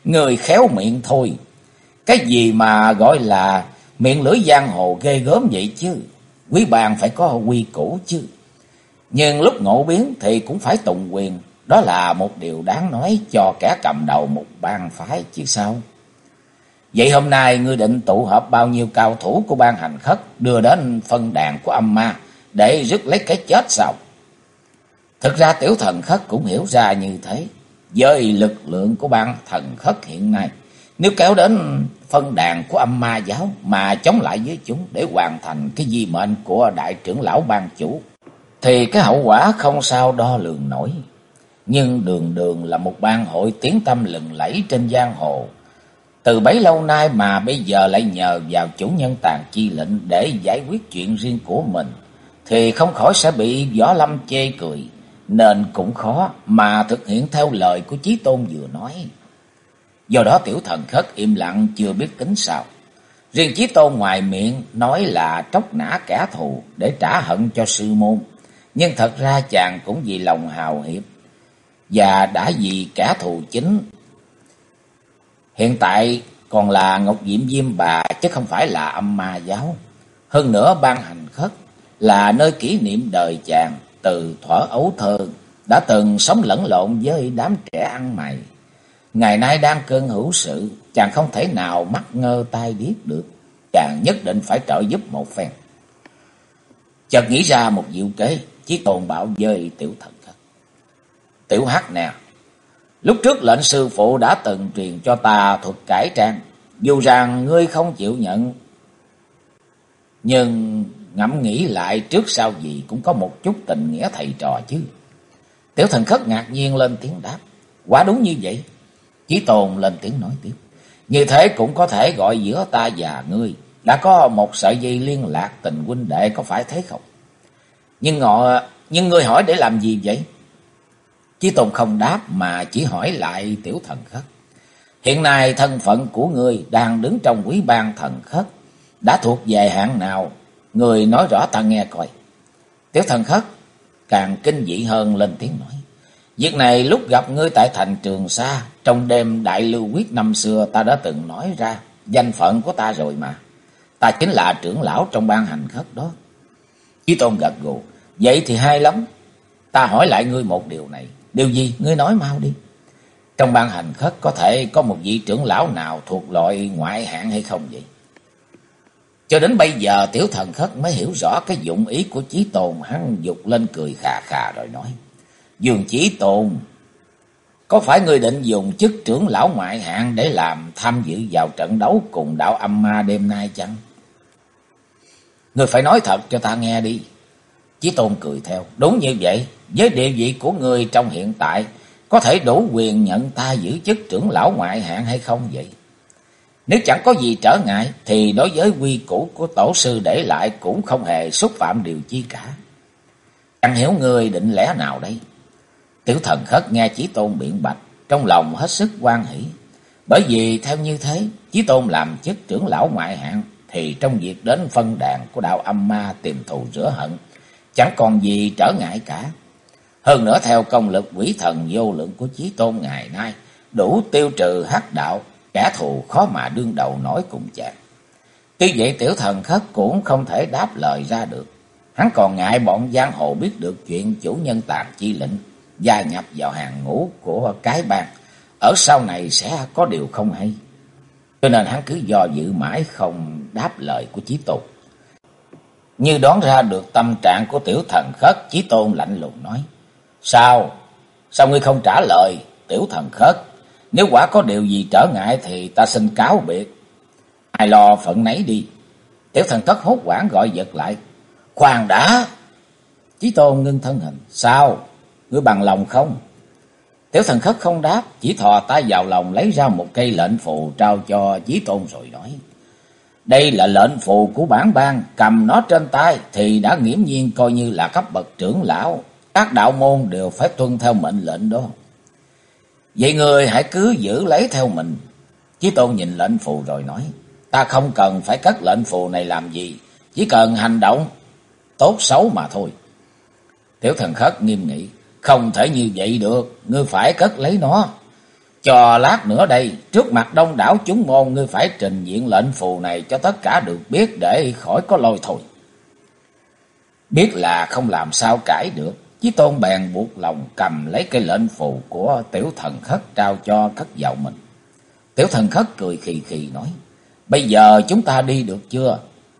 Người khéo miệng thôi. Cái gì mà gọi là miệng lưỡi giang hồ ghê gớm vậy chứ. Quý bang phải có quy củ chứ. Nhưng lúc ngộ biến thì cũng phải tùng quyền. Đó là một điều đáng nói cho kẻ cầm đầu một bang phái chứ sao. Vậy hôm nay ngươi định tụ họp bao nhiêu cao thủ của bang Hành Khất đưa đến phân đàn của âm ma để rước lấy cái chết sao? Thực ra Tiểu Thần Khất cũng hiểu ra như thế. Với lực lượng của bang Thần Khất hiện nay, nếu kéo đến phân đàn của âm ma giáo mà chống lại với chúng để hoàn thành cái di mệnh của đại trưởng lão bang chủ, thì cái hậu quả không sao đo lường nổi. Nhưng Đường Đường là một bang hội tiếng tăm lừng lẫy trên giang hồ. Từ bấy lâu nay mà bây giờ lại nhờ vào chủ nhân Tàn Chi Lệnh để giải quyết chuyện riêng của mình, thì không khỏi sẽ bị Võ Lâm chê cười. Nên cũng khó mà thực hiện theo lời của Chí Tôn vừa nói. Do đó Tiểu Thần Khất im lặng chưa biết tính sao. Riêng Chí Tôn ngoài miệng nói là tróc nã kẻ thù để trả hận cho sư môn. Nhưng thật ra chàng cũng vì lòng hào hiệp và đã vì kẻ thù chính hiện tại còn là Ngọc Diệm Diêm Bà, chứ không phải là âm ma giáo. Hơn nữa bang Hành Khất là nơi kỷ niệm đời chàng từ thuở ấu thơ, đã từng sống lẫn lộn với đám trẻ ăn mày. Ngày nay đang cơn hữu sự, chàng không thể nào mắt ngơ tai điếc được. Chàng nhất định phải trợ giúp một phen. Chợt nghĩ ra một diệu kế, Chí Tôn bảo với Tiểu Thần Khất: Tiểu Hắc nè, lúc trước lệnh sư phụ đã từng truyền cho ta thuật cải trang. Dù rằng ngươi không chịu nhận, nhưng ngẫm nghĩ lại trước sau gì cũng có một chút tình nghĩa thầy trò chứ. Tiểu Thần Khất ngạc nhiên lên tiếng đáp: Quả đúng như vậy. Chí Tôn lên tiếng nói tiếp: Như thế cũng có thể gọi giữa ta và ngươi đã có một sợi dây liên lạc tình huynh đệ, có phải thế không? Nhưng ngươi hỏi để làm gì vậy? Chí Tôn không đáp mà chỉ hỏi lại Tiểu Thần Khất: Hiện nay thân phận của ngươi đang đứng trong quý bang Thần Khất đã thuộc về hạng nào? Ngươi nói rõ ta nghe coi. Tiểu Thần Khất càng kinh dị hơn lên tiếng nói: Việc này lúc gặp ngươi tại thành Trường Sa, trong đêm đại lưu quyết năm xưa, ta đã từng nói ra danh phận của ta rồi mà. Ta chính là trưởng lão trong bang Hành Khất đó. Chí Tôn gật gù: Vậy thì hay lắm. Ta hỏi lại ngươi một điều này. Điều gì? Ngươi nói mau đi. Trong bang Hành Khất có thể có một vị trưởng lão nào thuộc loại ngoại hạng hay không vậy? Cho đến bây giờ Tiểu Thần Khất mới hiểu rõ cái dụng ý của Chí Tôn. Hắn dục lên cười khà khà rồi nói: Dương Chí Tôn, có phải ngươi định dùng chức trưởng lão ngoại hạng để làm tham dự vào trận đấu cùng đạo âm ma đêm nay chăng? Ngươi phải nói thật cho ta nghe đi. Chí Tôn cười theo: Đúng như vậy. Với địa vị của ngươi trong hiện tại, có thể đủ quyền nhận ta giữ chức trưởng lão ngoại hạng hay không vậy? Nếu chẳng có gì trở ngại, thì đối với quy củ của tổ sư để lại cũng không hề xúc phạm điều chi cả. Chẳng hiểu ngươi định lẽ nào đây? Tiểu Thần Khất nghe Chí Tôn biện bạch, trong lòng hết sức hoan hỷ. Bởi vì theo như thế, Chí Tôn làm chức trưởng lão ngoại hạng, thì trong việc đến phân đàn của đạo âm ma tìm thù rửa hận, chẳng còn gì trở ngại cả. Hơn nữa theo công lực quỷ thần vô lượng của Chí Tôn ngày nay, đủ tiêu trừ hắc đạo, kẻ thù khó mà đương đầu nổi cùng chàng. Tuy vậy Tiểu Thần Khất cũng không thể đáp lời ra được. Hắn còn ngại bọn giang hồ biết được chuyện chủ nhân Tàn Chi Lệnh gia nhập vào hàng ngũ của cái bang, ở sau này sẽ có điều không hay. Cho nên hắn cứ do dự mãi không đáp lời của Chí Tôn. Như đoán ra được tâm trạng của Tiểu Thần Khất, Chí Tôn lạnh lùng nói: Sao ngươi không trả lời, Tiểu Thần Khất? Nếu quả có điều gì trở ngại thì ta xin cáo biệt. Ai lo phận nấy đi. Tiểu Thần Khất hốt hoảng gọi giật lại: Khoan đã! Chí Tôn ngưng thân hình: Sao? Ngươi bằng lòng không? Tiểu Thần Khất không đáp, chỉ thò tay vào lòng lấy ra một cây lệnh phù trao cho Chí Tôn rồi nói: Đây là lệnh phù của bản bang, cầm nó trên tay thì đã nghiễm nhiên coi như là cấp bậc trưởng lão. Các đạo môn đều phải tuân theo mệnh lệnh đó. Vậy người hãy cứ giữ lấy theo mình. Chí Tôn nhìn lệnh phù rồi nói: Ta không cần phải cất lệnh phù này làm gì, chỉ cần hành động tốt xấu mà thôi. Tiểu Thần Khất nghiêm nghị: Không thể như vậy được, ngươi phải cất lấy nó. Cho lát nữa đây, trước mặt đông đảo chúng môn, ngươi phải trình diện lệnh phù này cho tất cả được biết để khỏi có lôi thôi. Biết là không làm sao cãi được, Chí Tôn bèn buộc lòng cầm lấy cây lệnh phù của Tiểu Thần Khất trao cho cất vào mình. Tiểu Thần Khất cười khì khì nói, bây giờ chúng ta đi được chưa?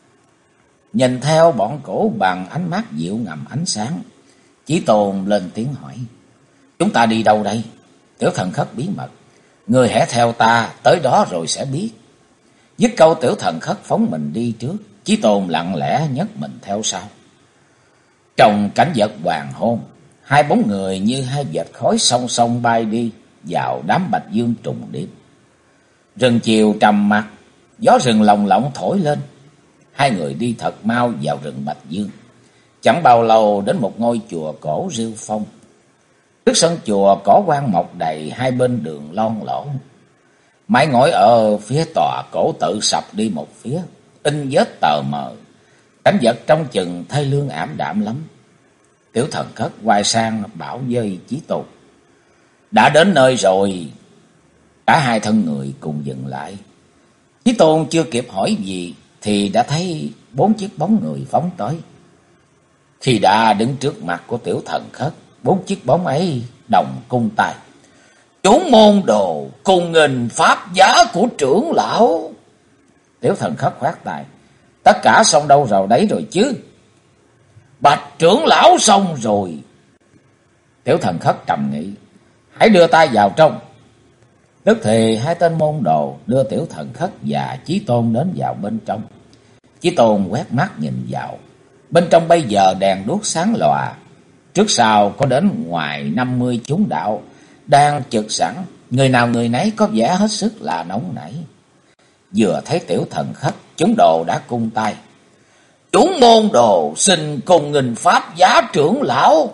Nhìn theo bọn cổ bằng ánh mắt dịu ngầm ánh sáng, Chí Tôn lên tiếng hỏi, chúng ta đi đâu đây? Tiểu Thần Khất bí mật, ngươi hãy theo ta, tới đó rồi sẽ biết. Dứt câu Tiểu Thần Khất phóng mình đi trước, Chí Tôn lặng lẽ nhấc mình theo sau. Trong cảnh vật hoàng hôn, hai bóng người như hai vệt khói song song bay đi vào đám bạch dương trùng điệp. Rừng chiều trầm mặc, gió rừng lồng lộng thổi lên. Hai người đi thật mau vào rừng bạch dương. Chẳng bao lâu đến một ngôi chùa cổ rêu phong. Trước sân chùa cỏ quan mọc đầy, hai bên đường lon lỗ. Mái ngói ở phía tòa cổ tự sập đi một phía, in vết tờ mờ. Cảnh vật trong chừng thê lương ảm đạm lắm. Tiểu Thần Khất quay sang bảo với Chí Tôn, đã đến nơi rồi. Cả hai thân người cùng dừng lại. Chí Tôn chưa kịp hỏi gì thì đã thấy 4 chiếc bóng người phóng tới. Khi đã đứng trước mặt của Tiểu Thần Khất, 4 chiếc bóng ấy đồng cung tay. Chúng môn đồ cùng nghìn pháp giá của trưởng lão. Tiểu Thần Khất khoát tay, tất cả xong đâu vào đấy rồi chứ? Bạch trưởng lão xong rồi. Tiểu Thần Khất trầm nghĩ, hãy đưa tay vào trong. Tức thì hai tên môn đồ đưa Tiểu Thần Khất và Chí Tôn đến vào bên trong. Chí Tôn quét mắt nhìn vào. Bên trong bây giờ đèn đuốc sáng lòa. Trước sau có đến ngoài 50 chúng đạo đang trực sẵn, người nào người nấy có vẻ hết sức là nóng nảy. Vừa thấy Tiểu Thần Khất, chúng đồ đã cung tay. Chúng môn đồ xin cùng nghìn pháp giá trưởng lão.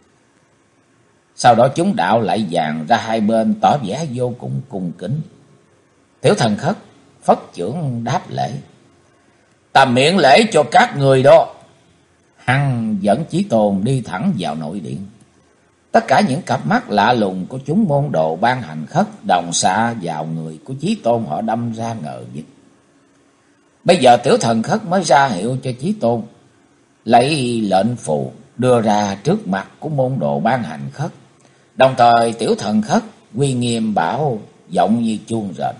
Sau đó chúng đạo lại dàn ra hai bên, tỏ vẻ vô cùng cung kính. Tiểu Thần Khất phất chưởng đáp lễ, ta miễn lễ cho các người đó. Hắn dẫn Chí Tôn đi thẳng vào nội điện. Tất cả những cặp mắt lạ lùng của chúng môn đồ ban hành khất đồng xạ vào người của Chí Tôn, họ đâm ra ngờ vực. Bây giờ Tiểu Thần Khất mới ra hiệu cho Chí Tôn lấy lệnh phù đưa ra trước mặt của môn đồ ban hành khất. Đồng thời Tiểu Thần Khất uy nghiêm bảo, giọng như chuông rền,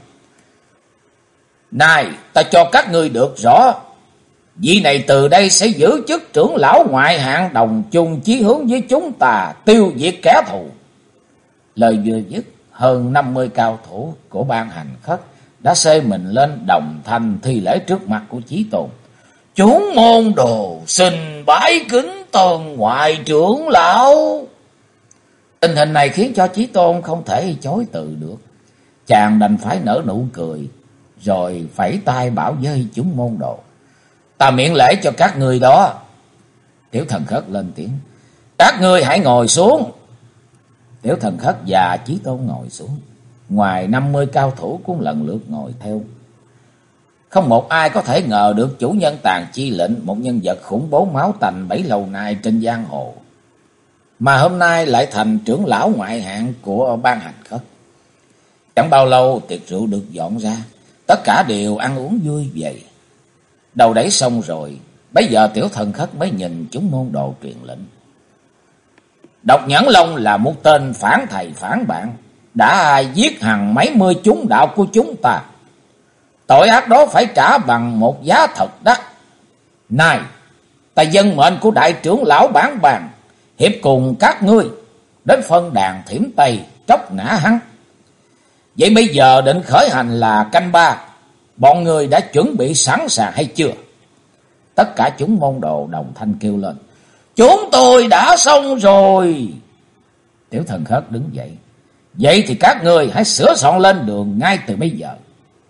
này, ta cho các ngươi được rõ, vị này từ đây sẽ giữ chức trưởng lão ngoại hạng, đồng chung chí hướng với chúng ta, tiêu diệt kẻ thù. Lời vừa dứt, hơn 50 cao thủ của ban hành khất đã xê mình lên đồng thanh thi lễ trước mặt của Chí Tôn. Chúng môn đồ xin bái kính tôn ngoại trưởng lão. Tình hình này khiến cho Chí Tôn không thể chối từ được. Chàng đành phải nở nụ cười, rồi phẩy tay bảo với chúng môn đồ, ta miễn lễ cho các người đó. Tiểu Thần Khất lên tiếng, các ngươi hãy ngồi xuống. Tiểu Thần Khất và Chí Tôn ngồi xuống. Ngoài 50 cao thủ cũng lần lượt ngồi theo. Không một ai có thể ngờ được chủ nhân Tàn Chi Lệnh, một nhân vật khủng bố máu tanh bấy lâu nay trên giang hồ, mà hôm nay lại thành trưởng lão ngoại hạng của ban hành khất. Chẳng bao lâu tiệc rượu được dọn ra, tất cả đều ăn uống vui vậy. Đầu đẩy xong rồi, bây giờ Tiểu Thần Khất mới nhìn chúng môn đồ truyền lệnh. Độc Nhãn Long là một tên phản thầy phản bạn, đã giết hằng mấy mươi chúng đạo của chúng ta. Tội ác đó phải trả bằng một giá thật đắt. Này, ta dân mệnh của đại trưởng lão Bản Bàn hiệp cùng các ngươi đến phân đàn Thiểm Tây tróc nã hắn. Vậy bây giờ định khởi hành là canh 3, bọn người đã chuẩn bị sẵn sàng hay chưa? Tất cả chúng môn đồ đồng thanh kêu lên, chúng tôi đã xong rồi. Tiểu Thần Khất đứng dậy, vậy thì các ngươi hãy sửa soạn lên đường ngay từ bây giờ.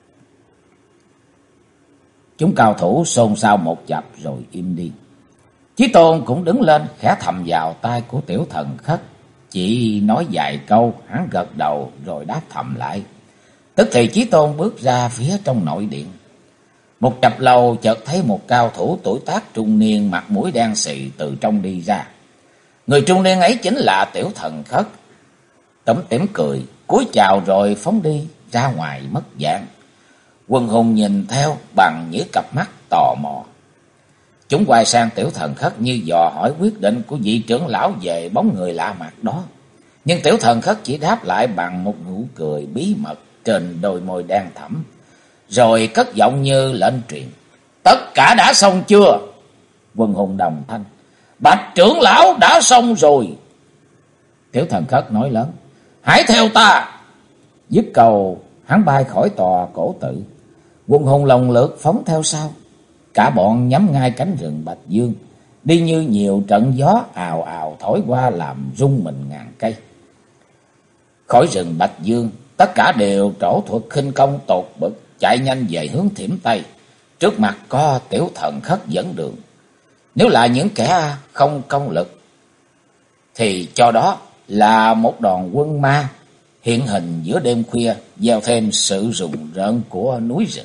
Chúng cao thủ xôn xao một chập rồi im đi. Chí Tôn cũng đứng lên, khẽ thầm vào tai của Tiểu Thần Khất, chỉ nói vài câu, hắn gật đầu rồi đáp thầm lại. Tức thì Chí Tôn bước ra phía trong nội điện. Một chập lâu chợt thấy một cao thủ tuổi tác trung niên, mặt mũi đen xì từ trong đi ra. Người trung niên ấy chính là Tiểu Thần Khất. Tủm tỉm cười, cúi chào rồi phóng đi ra ngoài mất dạng. Quân hùng nhìn theo bằng những cặp mắt tò mò. Chúng quay sang Tiểu Thần Khất như dò hỏi quyết định của vị trưởng lão về bóng người lạ mặt đó. Nhưng Tiểu Thần Khất chỉ đáp lại bằng một nụ cười bí mật trên đôi môi đen thẫm, rồi cất giọng như lệnh truyền: "Tất cả đã xong chưa?" Quân hùng đồng thanh: "Bạch trưởng lão đã xong rồi." Tiểu Thần Khất nói lớn: "Hãy theo ta." Dứt câu, hắn bay khỏi tòa cổ tự. Quân hùng lần lượt phóng theo sau. Cả bọn nhắm ngay cánh rừng Bạch Dương, đi như nhiều trận gió ào ào thổi qua làm rung mình ngàn cây. Khỏi rừng Bạch Dương, tất cả đều trổ thuật khinh công tột bậc, chạy nhanh về hướng Thiểm Tây. Trước mặt có Tiểu Thần Khất dẫn đường. Nếu là những kẻ không công lực thì cho đó là một đoàn quân ma hiện hình giữa đêm khuya, gieo thêm sự rùng rợn của núi rừng.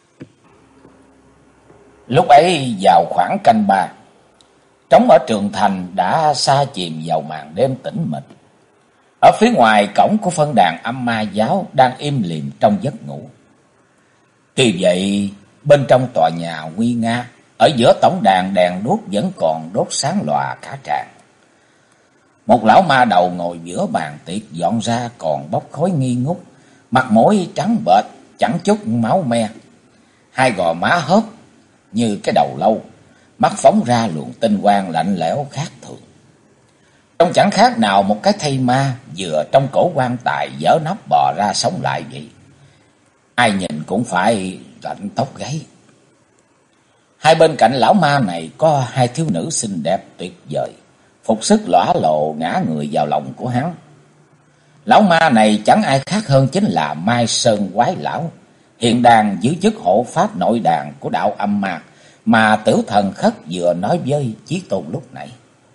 Lúc ấy vào khoảng canh ba, trống ở Trường Thành đã sa chìm vào màn đêm tĩnh mịch. Ở phía ngoài cổng của phân đàn âm ma giáo đang im lìm trong giấc ngủ. Tuy vậy, bên trong tòa nhà nguy nga, ở giữa tổng đàn đèn đuốc vẫn còn đốt sáng lòa cả tràn. Một lão ma đầu ngồi giữa bàn tiệc dọn ra còn bốc khói nghi ngút, mặt mũi trắng bệch, chẳng chút máu me. Hai gò má hớp như cái đầu lâu, mắt phóng ra luồng tinh quang lạnh lẽo khác thường. Trông chẳng khác nào một cái thây ma vừa trong cổ quan tài dở nắp bò ra sống lại vậy. Ai nhìn cũng phải lạnh tóc gáy. Hai bên cạnh lão ma này có hai thiếu nữ xinh đẹp tuyệt vời, phục sức lõa lộ ngã người vào lòng của hắn. Lão ma này chẳng ai khác hơn chính là Mai Sơn Quái Lão, hiện đang giữ chức hộ pháp nội đàn của đạo âm ma mà Tiểu Thần Khất vừa nói với Chí Tôn lúc nãy.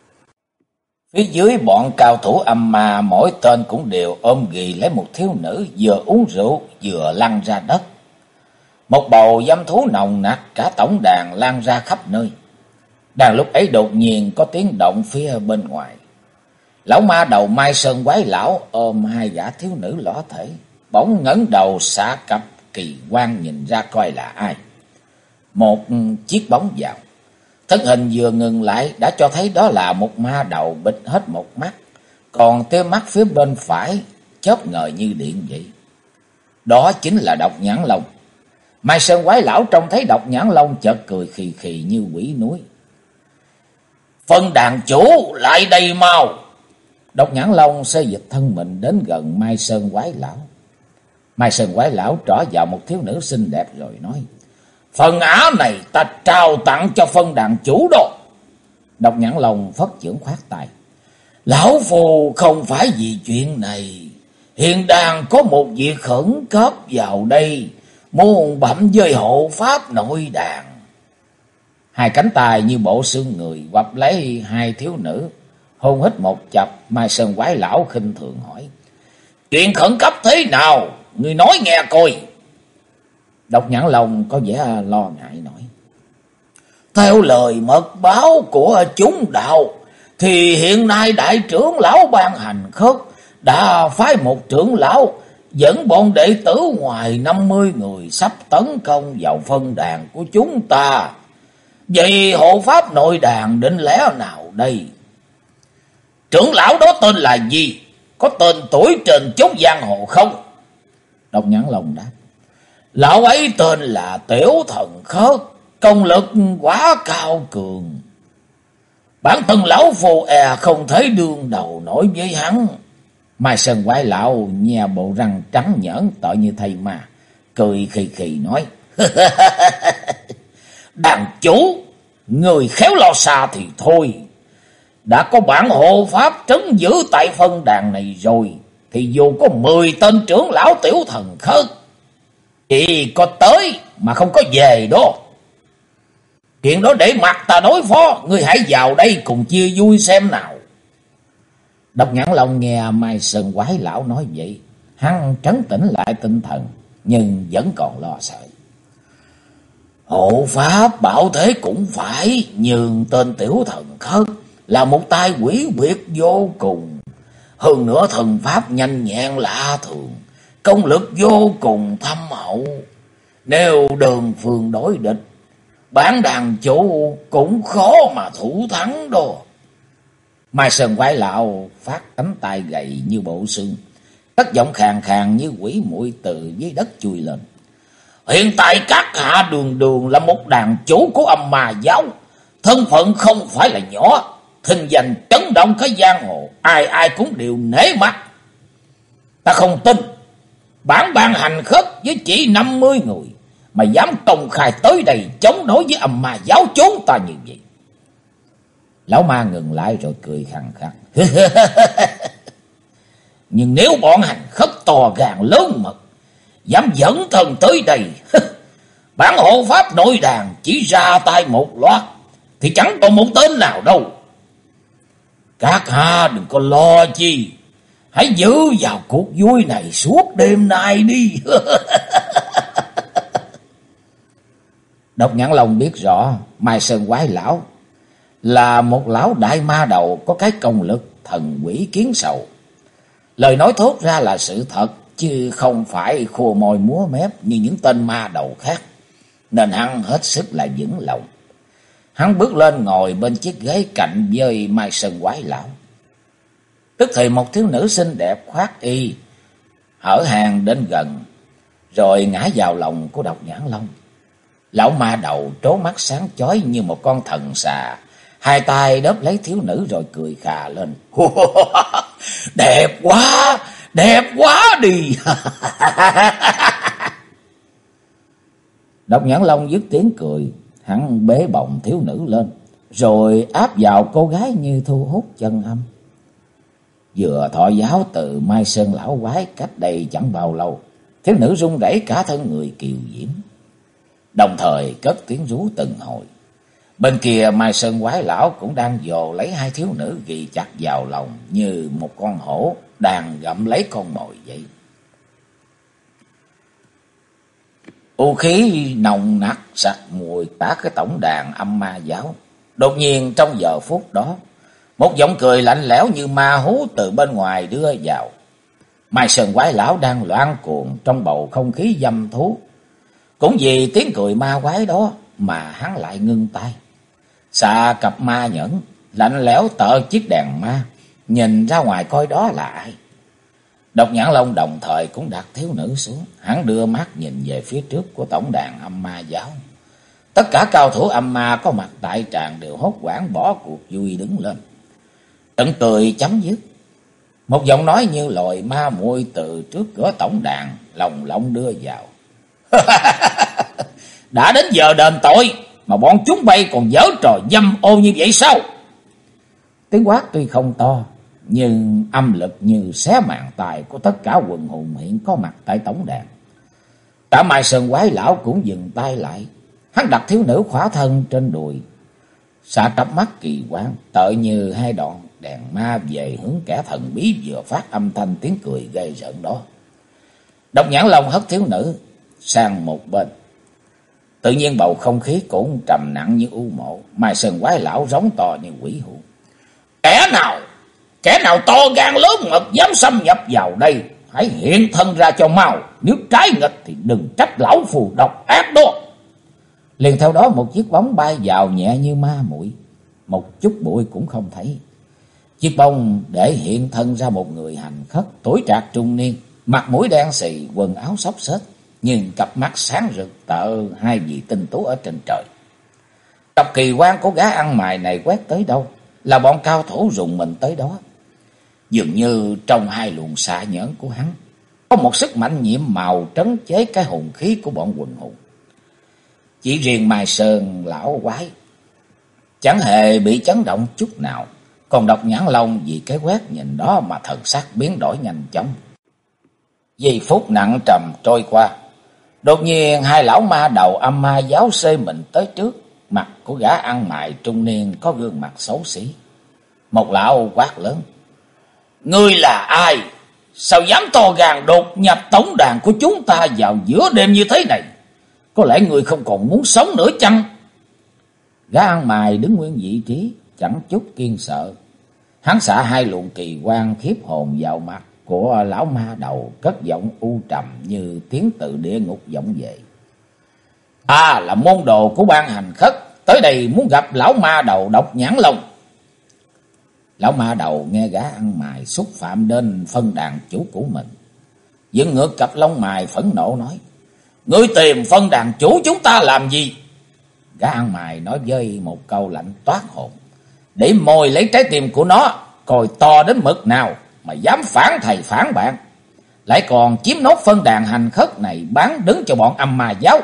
Phía dưới bọn cao thủ âm ma mỗi tên cũng đều ôm ghì lấy một thiếu nữ vừa uống rượu vừa lăn ra đất. Một bầu dâm thú nồng nặc cả tổng đàn lan ra khắp nơi. Đang lúc ấy đột nhiên có tiếng động phía bên ngoài. Lão ma đầu Mai Sơn Quái Lão ôm hai gã thiếu nữ lõa thể, bỗng ngẩng đầu xạ cặp kỳ quan nhìn ra coi là ai. Một chiếc bóng vào. Thân hình vừa ngừng lại đã cho thấy đó là một ma đầu bịt hết một mắt, còn tia mắt phía bên phải chớp ngời như điện vậy. Đó chính là Độc Nhãn Long. Mai Sơn Quái Lão trông thấy Độc Nhãn Long chợt cười khì khì như quỷ núi. "Phân đàn chủ lại đây mau!" Độc Nhãn Long xê dịch thân mình đến gần Mai Sơn Quái Lão. Mai Sơn Quái Lão trỏ vào một thiếu nữ xinh đẹp rồi nói: "Phần áo này ta trao tặng cho phân đàn chủ đó." Độc Nhãn Long phất chưởng khoát tay: "Lão phù không phải vì chuyện này. Hiện đang có một việc khẩn cấp vào đây, muốn bẩm với hộ pháp nội đàn." Hai cánh tay như bộ xương người quặp lấy hai thiếu nữ, hôn hít một chập. Mai Sơn Quái Lão khinh thường hỏi: "Chuyện khẩn cấp thế nào? Ngươi nói nghe coi." Độc Nhãn Long có vẻ lo ngại nói: "Theo lời mật báo của chúng đạo, thì hiện nay đại trưởng lão ban hành khất đã phái một trưởng lão dẫn bọn đệ tử ngoài 50 người sắp tấn công vào phân đàn của chúng ta. Vậy hộ pháp nội đàn định lẽ nào đây?" "Trưởng lão đó tên là gì? Có tên tuổi trên chốn giang hồ không?" Độc Nhãn Long đáp: "Lão ấy tên là Tiểu Thần Khất, công lực quá cao cường. Bản thân lão phù không thể đương đầu nổi với hắn." Mai Sơn Quái Lão nhe bộ răng trắng nhởn tợ như thây ma, cười khì khì nói: "Đàn chủ, người khéo lo xa thì thôi. Đã có bản hộ pháp trấn giữ tại phân đàn này rồi, thì dù có 10 tên trưởng lão Tiểu Thần Khất, chỉ có tới mà không có về đó. Chuyện đó để mặc ta đối phó, ngươi hãy vào đây cùng chia vui xem nào." Độc Nhãn Long nghe Mai Sơn Quái Lão nói vậy, hắn trấn tĩnh lại tinh thần, nhưng vẫn còn lo sợ. "Hộ pháp bảo thế cũng phải, nhưng tên Tiểu Thần Khất là một tai quỷ quyệt vô cùng. Hơn nữa thần pháp nhanh nhẹn lạ thường, công lực vô cùng thâm hậu. Nếu đơn phương đối địch, bản đàn chủ cũng khó mà thủ thắng đâu. Mai Sơn quái lão phát cánh tay gầy như bộ xương, cất giọng khàn khàn như quỷ muội từ dưới đất chui lên. Hiện tại các hạ đường đường là một đàn chủ của âm ma giáo, thân phận không phải là nhỏ, thình danh chấn động cái giang hồ, ai ai cũng đều nể mặt. Ta không tin bản ban hành khất với chỉ 50 người mà dám công khai tới đây chống đối với âm ma giáo chúng ta như vậy. Lão ma ngừng lại rồi cười khàn khàn. Nhưng nếu bọn hành khất to gan lớn mật, dám dẫn thần tới đây, bản hộ pháp nội đàn chỉ ra tay một loạt thì chẳng còn một tên nào đâu. Các hạ đừng có lo chi, hãy giữ vào cuộc vui này suốt đêm nay đi. Độc Nhãn Long biết rõ Mai Sơn quái lão là một lão đại ma đầu có cái công lực thần quỷ kiến sầu. Lời nói thốt ra là sự thật, chứ không phải khua môi múa mép như những tên ma đầu khác, nên hắn hết sức là vững lòng. Hắn bước lên ngồi bên chiếc ghế cạnh với Mai Sơn quái lão. Tức thì một thiếu nữ xinh đẹp khoác y hở hàng đến gần, rồi ngã vào lòng của Độc Nhãn Long. Lão ma đầu trố mắt sáng chói như một con thần xà, hai tay đớp lấy thiếu nữ rồi cười khà lên. Đẹp quá đi. Độc Nhãn Long dứt tiếng cười, hắn bế bồng thiếu nữ lên, rồi áp vào cô gái như thu hút chân âm. Vừa thọ giáo từ Mai Sơn lão quái cách đây chẳng bao lâu, thiếu nữ run rẩy cả thân người kiều diễm, đồng thời cất tiếng rú từng hồi. Bên kia Mai Sơn quái lão cũng đang dồ lấy hai thiếu nữ ghi chặt vào lòng như một con hổ đang gặm lấy con mồi vậy. U khí nồng nặc sặc mùi tả cái tổng đàn âm ma giáo. Đột nhiên trong giờ phút đó, một giọng cười lạnh lẽo như ma hú từ bên ngoài đưa vào. Mai Sơn quái lão đang loạn cuồng trong bầu không khí dâm thú. Cũng vì tiếng cười ma quái đó mà hắn lại ngưng tay, xạ cặp ma nhẫn lạnh lẽo tợ chiếc đèn ma, nhìn ra ngoài coi đó là ai. Độc Nhãn Long đồng thời cũng đặt thiếu nữ xuống, hắn đưa mắt nhìn về phía trước của tổng đàn âm ma giáo. Tất cả cao thủ âm ma có mặt tại tràng đều hốt hoảng bỏ cuộc vui đứng lên. Trận cười chấm dứt, một giọng nói như loài ma muội từ trước cửa tổng đàn lồng lộng đưa vào. Đã đến giờ đền tội mà bọn chúng bay còn giở trò dâm ô như vậy sao? Tiếng quát tuy không to, nhưng âm lực như xé màng tài của tất cả quần hùng hiện có mặt tại tổng đàn. Cả Mai Sơn quái lão cũng dừng tay lại, hắn đặt thiếu nữ khỏa thân trên đùi, xạ cặp mắt kỳ quái tợ như hai đoạn đèn ma về hướng kẻ thần bí vừa phát âm thanh tiếng cười gây rợn đó. Độc Nhãn Long hất thiếu nữ sang một bên. Tự nhiên bầu không khí cũng trầm nặng như u mộ. Mai Sơn quái lão rống to như quỷ hụ. Kẻ nào to gan lớn mật dám xâm nhập vào đây, hãy hiện thân ra cho mau, nếu trái nghịch thì đừng trách lão phù độc ác đó. Liền theo đó một chiếc bóng bay vào nhẹ như ma muội, một chút bụi cũng không thấy. Chiếc bóng để hiện thân ra một người hành khất tuổi trạc trung niên, mặt mũi đen xì, quần áo xốc xếch, nhưng cặp mắt sáng rực tợ hai vị tinh tú ở trên trời. Cặp kỳ quan của gã ăn mày này quét tới đâu là bọn cao thủ rùng mình tới đó. Dường như trong hai luồng xạ nhẫn của hắn có một sức mạnh nhiệm màu trấn chế cái hùng khí của bọn quần hùng. Chỉ riêng Mai Sơn lão quái chẳng hề bị chấn động chút nào, còn Độc Nhãn Long vì cái quét nhìn đó mà thần sắc biến đổi nhanh chóng. Giây phút nặng trầm trôi qua, đột nhiên hai lão ma đầu âm ma giáo xê mình tới trước mặt của gã ăn mày trung niên có gương mặt xấu xí. Một lão quát lớn: "Ngươi là ai? Sao dám to gan đột nhập tổng đàn của chúng ta vào giữa đêm như thế này? Có lẽ ngươi không còn muốn sống nữa chăng?" Gã ăn mày đứng nguyên vị trí, chẳng chút kiên sợ. Hắn xạ hai luồng kỳ quang khiếp hồn vào mặt của lão ma đầu, cất giọng u trầm như tiếng từ địa ngục vọng về. Ta là môn đồ của Ban Hành Khất, tới đây muốn gặp lão ma đầu Độc Nhãn Long. Lão ma đầu nghe gã ăn mày xúc phạm đến phân đàn chủ của mình, dựng ngược cặp lông mày phẫn nộ nói: Ngươi tìm phân đàn chủ chúng ta làm gì? Gã ăn mày nói với một câu lạnh toát hồn: Để mồi lấy trái tim của nó, coi to đến mực nào mà dám phản thầy phản bạn, lại còn chiếm nốt phân đàn Hành Khất này bán đứng cho bọn âm ma giáo.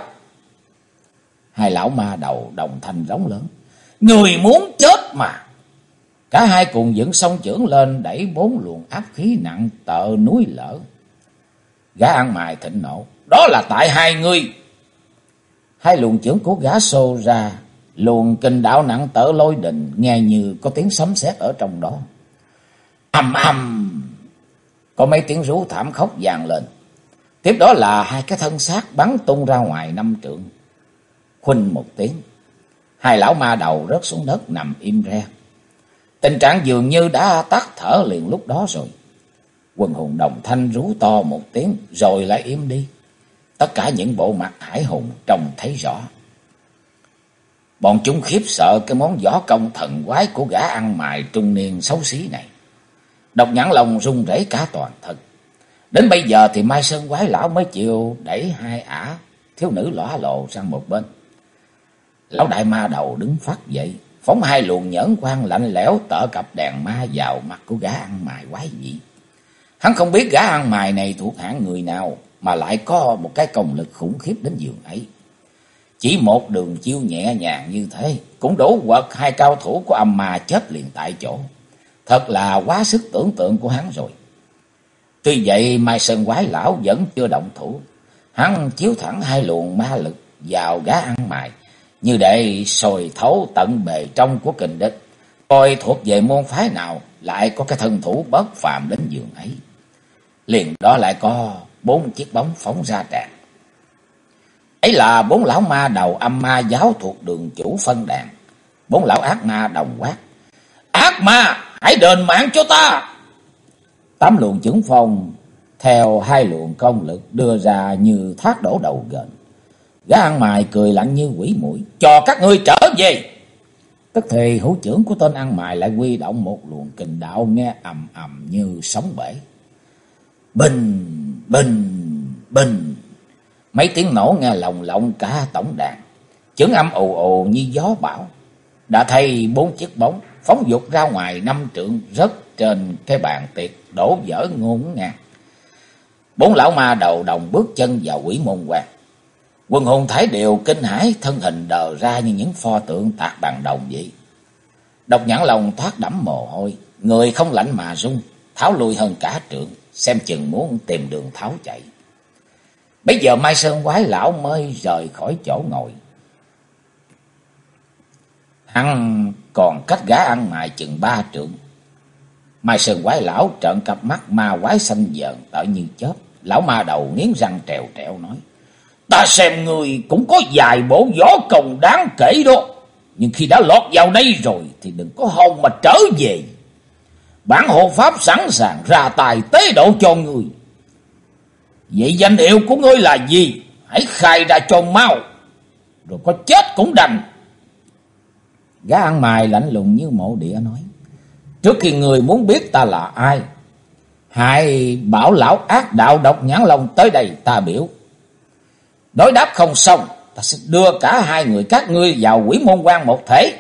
Hai lão ma đầu đồng thanh rống lớn: Người muốn chết mà! Cả hai cùng dựng song chưởng lên, đẩy bốn luồng áp khí nặng tợ núi lở. Gã ăn mày thịnh nộ: Đó là tại hai ngươi! Hai luồng chưởng của gã xô ra, luồng kình đạo nặng tợ lôi đình, nghe như có tiếng sấm sét ở trong đó. Ầm ầm, có mấy tiếng rú thảm khốc vang lên. Tiếp đó là hai cái thân xác bắn tung ra ngoài 5 trượng. Khuỳnh một tiếng, hai lão ma đầu rớt xuống đất nằm im re. Tình trạng dường như đã tắt thở liền lúc đó rồi. Quần hùng đồng thanh rú to một tiếng rồi lại im đi. Tất cả những bộ mặt hải hùng trông thấy rõ. Bọn chúng khiếp sợ cái món võ công thần quái của gã ăn mày trung niên xấu xí này. Độc Nhãn Long run rẩy cả toàn thân. Đến bây giờ thì Mai Sơn quái lão mới chịu đẩy hai ả thiếu nữ lõa lộ sang một bên. Lão đại ma đầu đứng phắt dậy, phóng hai luồng nhẫn quang lạnh lẽo tợ cặp đèn ma vào mặt của gã ăn mày quái dị. Hắn không biết gã ăn mày này thuộc hạng người nào mà lại có một cái công lực khủng khiếp đến giường ấy. Chỉ một đường chiêu nhẹ nhàng như thế cũng đủ quật hai cao thủ của âm ma chết liền tại chỗ. Thật là quá sức tưởng tượng của hắn rồi. Tuy vậy Mai Sơn quái lão vẫn chưa động thủ. Hắn chiếu thẳng hai luồng ma lực vào gã ăn mày, như để soi thấu tận bề trong của kình địch, coi thuộc về môn phái nào lại có cái thân thủ bất phàm đến giường ấy. Liền đó lại có 4 chiếc bóng phóng ra tràn. Ấy là 4 lão ma đầu âm ma giáo thuộc đường chủ phân đàn. 4 lão ác ma đồng quát: Ác ma, hãy đền mạng cho ta! 8 luồng chưởng phong theo hai luồng công lực đưa ra như thác đổ đầu gền. Gã ăn mày cười lạnh như quỷ muội: Cho các ngươi trở về! Tức thì hữu chưởng của tên ăn mày lại huy động một luồng kình đạo nghe ầm ầm như sóng bể. Bình bình bình, mấy tiếng nổ nghe lồng lộng cả tổng đàn. Chưởng âm ù ù như gió bão. Đã thấy 4 chiếc bóng phóng vụt ra ngoài 5 trượng, rớt trên cái bàn tiệc đổ vỡ ngổn ngang. 4 lão ma đầu đồng bước chân vào Quỷ Môn Quan. Quần hùng thấy đều kinh hãi, thân hình đờ ra như những pho tượng tạc bằng đồng vậy. Độc Nhãn Long thoát đẫm mồ hôi, người không lạnh mà run, tháo lui hơn cả trượng, xem chừng muốn tìm đường tháo chạy. Bây giờ Mai Sơn quái lão mới rời khỏi chỗ ngồi. Hắn còn cách gã ăn mày chừng 3 trượng. Mai Sơn quái lão trợn cặp mắt ma quái xanh dợn tợ như chớp. Lão ma đầu nghiến răng trèo trẹo nói: Ta xem người cũng có vài bộ võ công đáng kể đó, nhưng khi đã lọt vào đây rồi thì đừng có hòng mà trở về. Bản hộ pháp sẵn sàng ra tài tế độ cho người. Vậy danh hiệu của ngươi là gì? Hãy khai ra cho mau, rồi có chết cũng đành. Gã ăn mày lạnh lùng như mộ địa nói: Trước khi người muốn biết ta là ai, hãy bảo lão ác đạo Độc Nhãn Long tới đây ta biểu. Đối đáp không xong, ta sẽ đưa cả hai người các ngươi vào Quỷ Môn Quan một thể.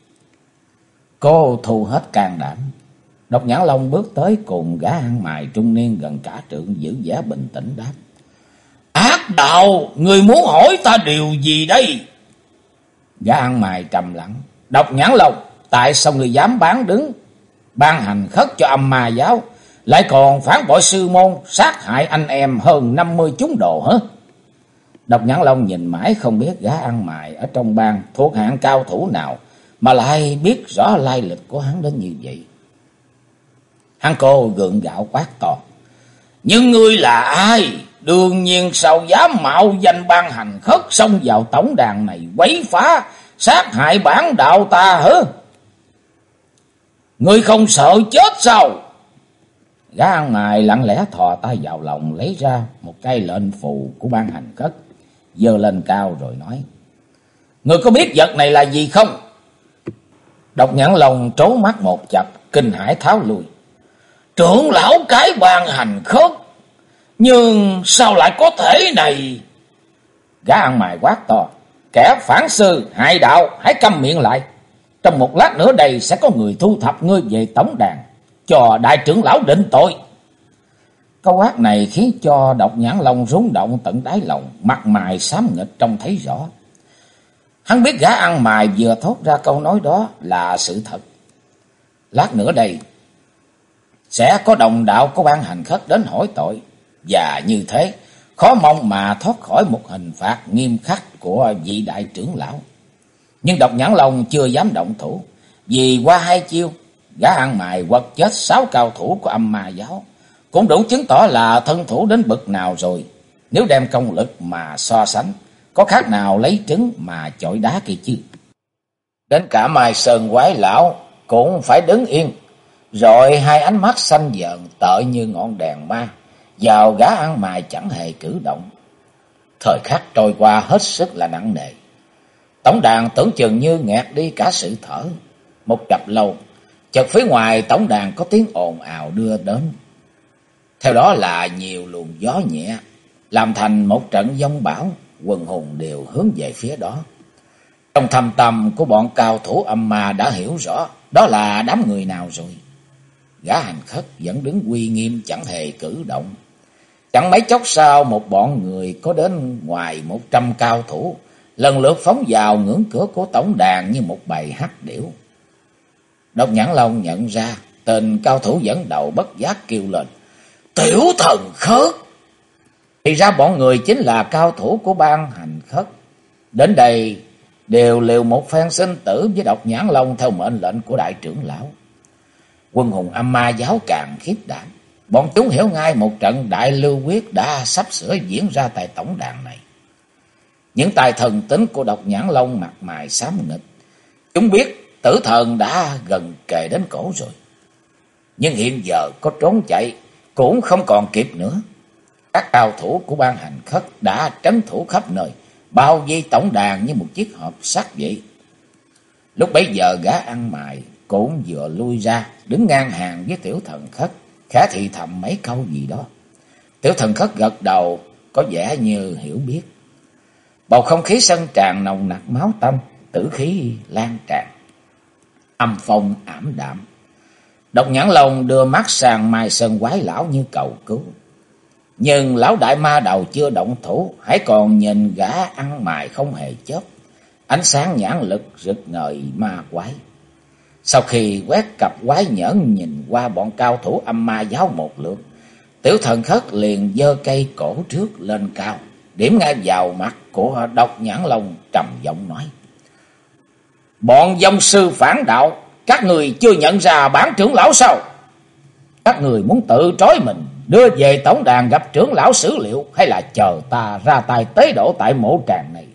Cô thu hết can đảm. Độc Nhãn Long bước tới cùng gã ăn mày trung niên gần cả trượng, giữ vẻ bình tĩnh đáp: Ác đạo, người muốn hỏi ta điều gì đây? Gã ăn mày trầm lặng: Độc Nhãn Long, tại sao người dám bán đứng Ban Hành Khất cho âm ma giáo, lại còn phản bội sư môn, sát hại anh em hơn 50 chúng đồ hả? Độc Nhãn Long nhìn mãi không biết gã ăn mày ở trong bang thuộc hạng cao thủ nào mà lại biết rõ lai lịch của hắn đến như vậy. Hắn cô gượng gạo quát to: Nhưng ngươi là ai? Đương nhiên sao dám mạo danh Ban Hành Khất xông vào tổng đàn này quấy phá, sát hại bản đạo ta hả? Ngươi không sợ chết sao? Gã ăn mày lặng lẽ thò tay vào lòng lấy ra một cây lệnh phù của Ban Hành Khất, giơ lên cao rồi nói: Ngươi có biết vật này là gì không? Độc Nhãn Long trố mắt một chập, kinh hãi tháo lui. Trưởng lão cái Ban Hành Khất, nhưng sao lại có thể này? Gã ăn mày quát to: Kẻ phản sư hại đạo, hãy câm miệng lại. Trong một lát nữa đây sẽ có người thu thập ngươi về tổng đàn, cho đại trưởng lão định tội. Câu quát này khiến cho Độc Nhãn Long rung động tận đáy lòng, mặt mày xám nghịch trông thấy rõ. Hắn biết gã ăn mày vừa thốt ra câu nói đó là sự thật. Lát nữa đây sẽ có đồng đạo của Ban Hành Khất đến hỏi tội, và như thế khó mong mà thoát khỏi một hình phạt nghiêm khắc của vị đại trưởng lão. Nhưng Độc Nhãn Long chưa dám động thủ, vì qua hai chiêu gã ăn mày quật chết 6 cao thủ của Âm Ma giáo, cũng đủ chứng tỏ là thân thủ đến bậc nào rồi. Nếu đem công lực mà so sánh, có khác nào lấy trứng mà chọi đá kia chứ. Đến cả Mai Sơn quái lão cũng phải đứng yên, rồi hai ánh mắt xanh dợn tợ như ngọn đèn ma vào gã ăn mày chẳng hề cử động. Thời khắc trôi qua hết sức là nặng nề. Tổng đàn tưởng chừng như nghẹt đi cả sự thở. Một chập lâu, chợt phía ngoài tổng đàn có tiếng ồn ào đưa đến. Theo đó là nhiều luồng gió nhẹ, làm thành một trận giông bão, quần hùng đều hướng về phía đó. Trong thâm tâm của bọn cao thủ âm ma đã hiểu rõ đó là đám người nào rồi. Gã Hành Khất vẫn đứng uy nghiêm chẳng hề cử động. Chẳng mấy chốc sau, một bọn người có đến ngoài 100 cao thủ lần lượt phóng vào ngưỡng cửa của tổng đàn như một bầy hắc điểu. Độc Nhãn Long nhận ra tên cao thủ dẫn đầu bất giác kêu lên: Tiểu Thần Khất! Thì ra bọn người chính là cao thủ của Ban Hành Khất. Đến đây đều liều một phen sinh tử với Độc Nhãn Long theo mệnh lệnh của đại trưởng lão. Quân hùng Âm Ma giáo càng khiếp đảm. Bọn chúng hiểu ngay một trận đại lưu quyết đã sắp sửa diễn ra tại tổng đàn này. Những tài thần tính của Độc Nhãn Long mặt mày xám nghịch. Chúng biết tử thần đã gần kề đến cổ rồi. Nhưng hiện giờ có trốn chạy cũng không còn kịp nữa. Các cao thủ của Ban Hành Khất đã trấn thủ khắp nơi, bao vây tổng đàn như một chiếc hộp sắt vậy. Lúc bấy giờ gã ăn mày cũng vừa lui ra, đứng ngang hàng với Tiểu Thần Khất, khẽ thì thầm mấy câu gì đó. Tiểu Thần Khất gật đầu, có vẻ như hiểu biết. Bầu không khí sân tràn nồng nặc máu tanh, tử khí lan tràn, âm phong ảm đạm. Độc Nhãn Long đưa mắt sang Mai Sơn quái lão như cầu cứu. Nhưng lão đại ma đầu chưa động thủ, hãy còn nhìn gã ăn mày không hề chớp, ánh sáng nhãn lực rực ngời ma quái. Sau khi quét cặp quái nhẫn nhìn qua bọn cao thủ Âm Ma giáo một lượt, Tiểu Thần Khất liền giơ cây cổ trước lên cao, điểm ngay vào mặt của Độc Nhãn Long, trầm giọng nói: Bọn vong sư phản đạo, các người chưa nhận ra bản trưởng lão sao? Các người muốn tự trói mình đưa về tổng đàn gặp trưởng lão xử liệu, hay là chờ ta ra tay tế độ tại mộ tràng này?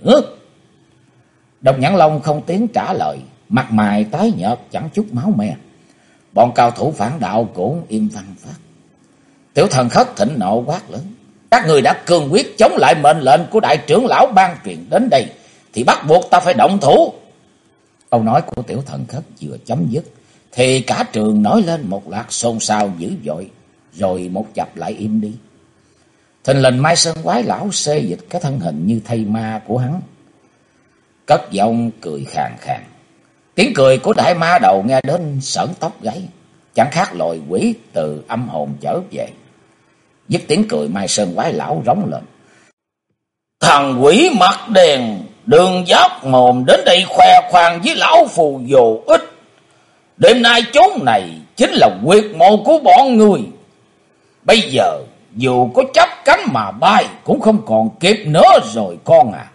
Độc Nhãn Long không tiếng trả lời, mặt mày tái nhợt chẳng chút máu me. Bọn cao thủ phản đạo cũng im phăng phát. Tiểu Thần Khất thịnh nộ quát lớn: Các người đã cương quyết chống lại mệnh lệnh của đại trưởng lão ban truyền đến đây, thì bắt buộc ta phải động thủ. Câu nói của Tiểu Thần Khất vừa chấm dứt, thì cả trường nói lên một loạt xôn xao dữ dội, rồi một chập lại im đi. Thình lình Mai Sơn quái lão xê dịch cái thân hình như thây ma của hắn, cất giọng cười khàn khàn. Tiếng cười của đại ma đầu nghe đến sởn tóc gáy, chẳng khác loài quỷ từ âm hồn trở về. Dứt tiếng cười, Mai Sơn quái lão rống lên: Thằng quỷ mặt đèn, đường giáp mồm đến đây khoe khoang với lão phù vô ích. Đêm nay chốn này chính là huyệt mộ của bọn người. Bây giờ dù có chắp cánh mà bay cũng không còn kịp nữa rồi con à.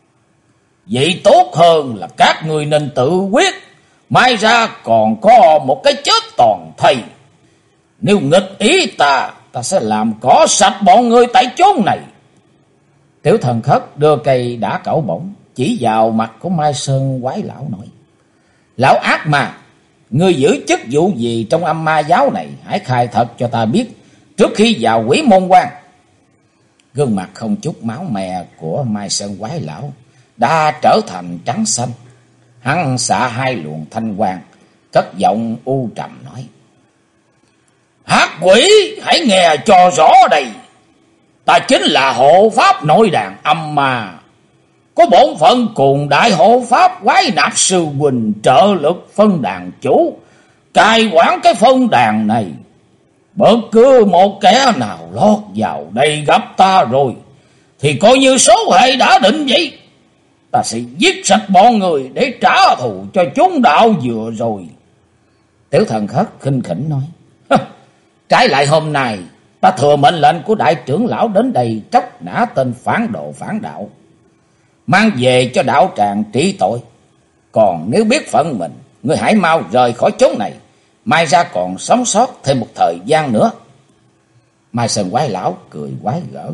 Vậy tốt hơn là các người nên tự quyết, mai ra còn có một cái chết toàn thây. Nếu nghịch ý ta sẽ làm cỏ sạch bọn người tại chốn này. Tiểu Thần Khất đưa cây đả cẩu bổng chỉ vào mặt của Mai Sơn quái lão nói: Lão ác mà, ngươi giữ chức vụ gì trong âm ma giáo này? Hãy khai thật cho ta biết trước khi vào Quỷ Môn Quan. Gương mặt không chút máu me của Mai Sơn Quái lão đã trở thành trắng xanh. Hắn xạ hai luồng thanh quang, cất giọng u trầm nói: Hắc quỷ, hãy nghe cho rõ đây. Ta chính là hộ pháp nội đàn âm ma, có bổn phận cùng đại hộ pháp Quái Nạp sư huynh trợ lực phân đàn chủ, cai quản cái phân đàn này. Bất cứ một kẻ nào lót vào đây gặp ta rồi thì coi như số hệ đã định vậy. Ta sẽ giết sạch bọn người để trả thù cho chúng đạo vừa rồi. Tiểu Thần Khất khinh khỉnh nói: Trái lại hôm nay ta thừa mệnh lệnh của đại trưởng lão đến đây tróc nã tên phản đồ phản đạo, mang về cho đạo tràng trị tội. Còn nếu biết phận mình, ngươi hãy mau rời khỏi chốn này, mai ra còn sống sót thêm một thời gian nữa. Mai Sơn Quái lão cười quái gở: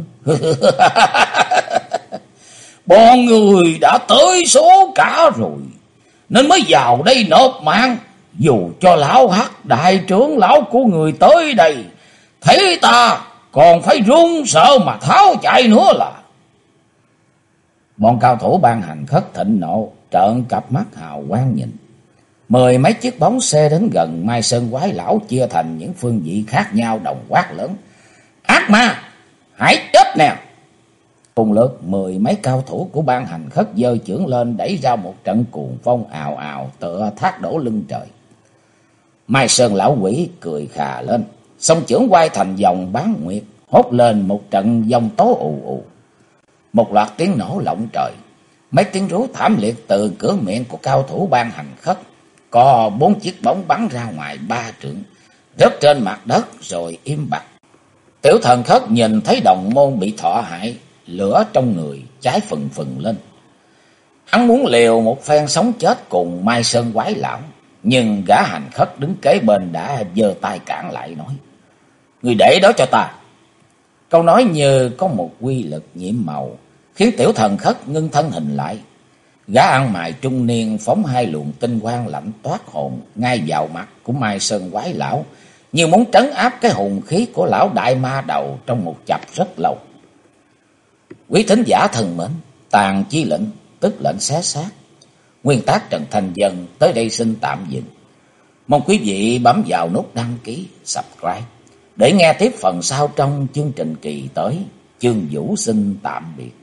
Bọn người đã tới số cả rồi, nên mới vào đây nộp mạng. Dù cho lão Hắc đại trưởng lão của người tới đây thấy ta còn phải run sợ mà tháo chạy nữa là. Bọn cao thủ Ban Hành Khất thịnh nộ, trợn cặp mắt hào quang nhìn. 10 mấy chiếc bóng xe đến gần Mai Sơn Quái lão, chia thành những phương vị khác nhau, đồng quát lớn: Ác ma, hãy chết nè! Cùng lượt 10 mấy cao thủ của Ban Hành Khất giơ chưởng lên, đẩy ra một trận cuồng phong ào ào tựa thác đổ lưng trời. Mai Sơn lão quỷ cười khà lên, song chưởng quay thành vòng bán nguyệt, hốt lên một trận giông tố ù ù. Một loạt tiếng nổ lộng trời, mấy tiếng rú thảm liệt từ cửa miệng của cao thủ Ban Hành Khất. Có 4 chiếc bóng bắn ra ngoài 3 trượng, rớt trên mặt đất rồi im bặt. Tiểu Thần Khất nhìn thấy đồng môn bị thọ hại, lửa trong người cháy phừng phừng lên. Hắn muốn liều một phen sống chết cùng Mai Sơn Quái lão, nhưng gã Hành Khất đứng kế bên đã giơ tay cản lại, nói: Người để đó cho ta. Câu nói như có một quy lực nhiệm màu, khiến Tiểu Thần Khất ngưng thân hình lại. Gã ăn mày trung niên phóng hai luồng tinh quang lạnh toát hồn ngay vào mặt của Mai Sơn Quái lão, như muốn trấn áp cái hùng khí của lão đại ma đầu trong một chập rất lâu. Quý thính giả thân mến, Tàn Chi Lệnh tức lệnh xé xác, nguyên tác Trần Thành Dân tới đây xin tạm dừng. Mong quý vị bấm vào nút đăng ký, subscribe để nghe tiếp phần sau trong chương trình kỳ tới. Chương Vũ xin tạm biệt.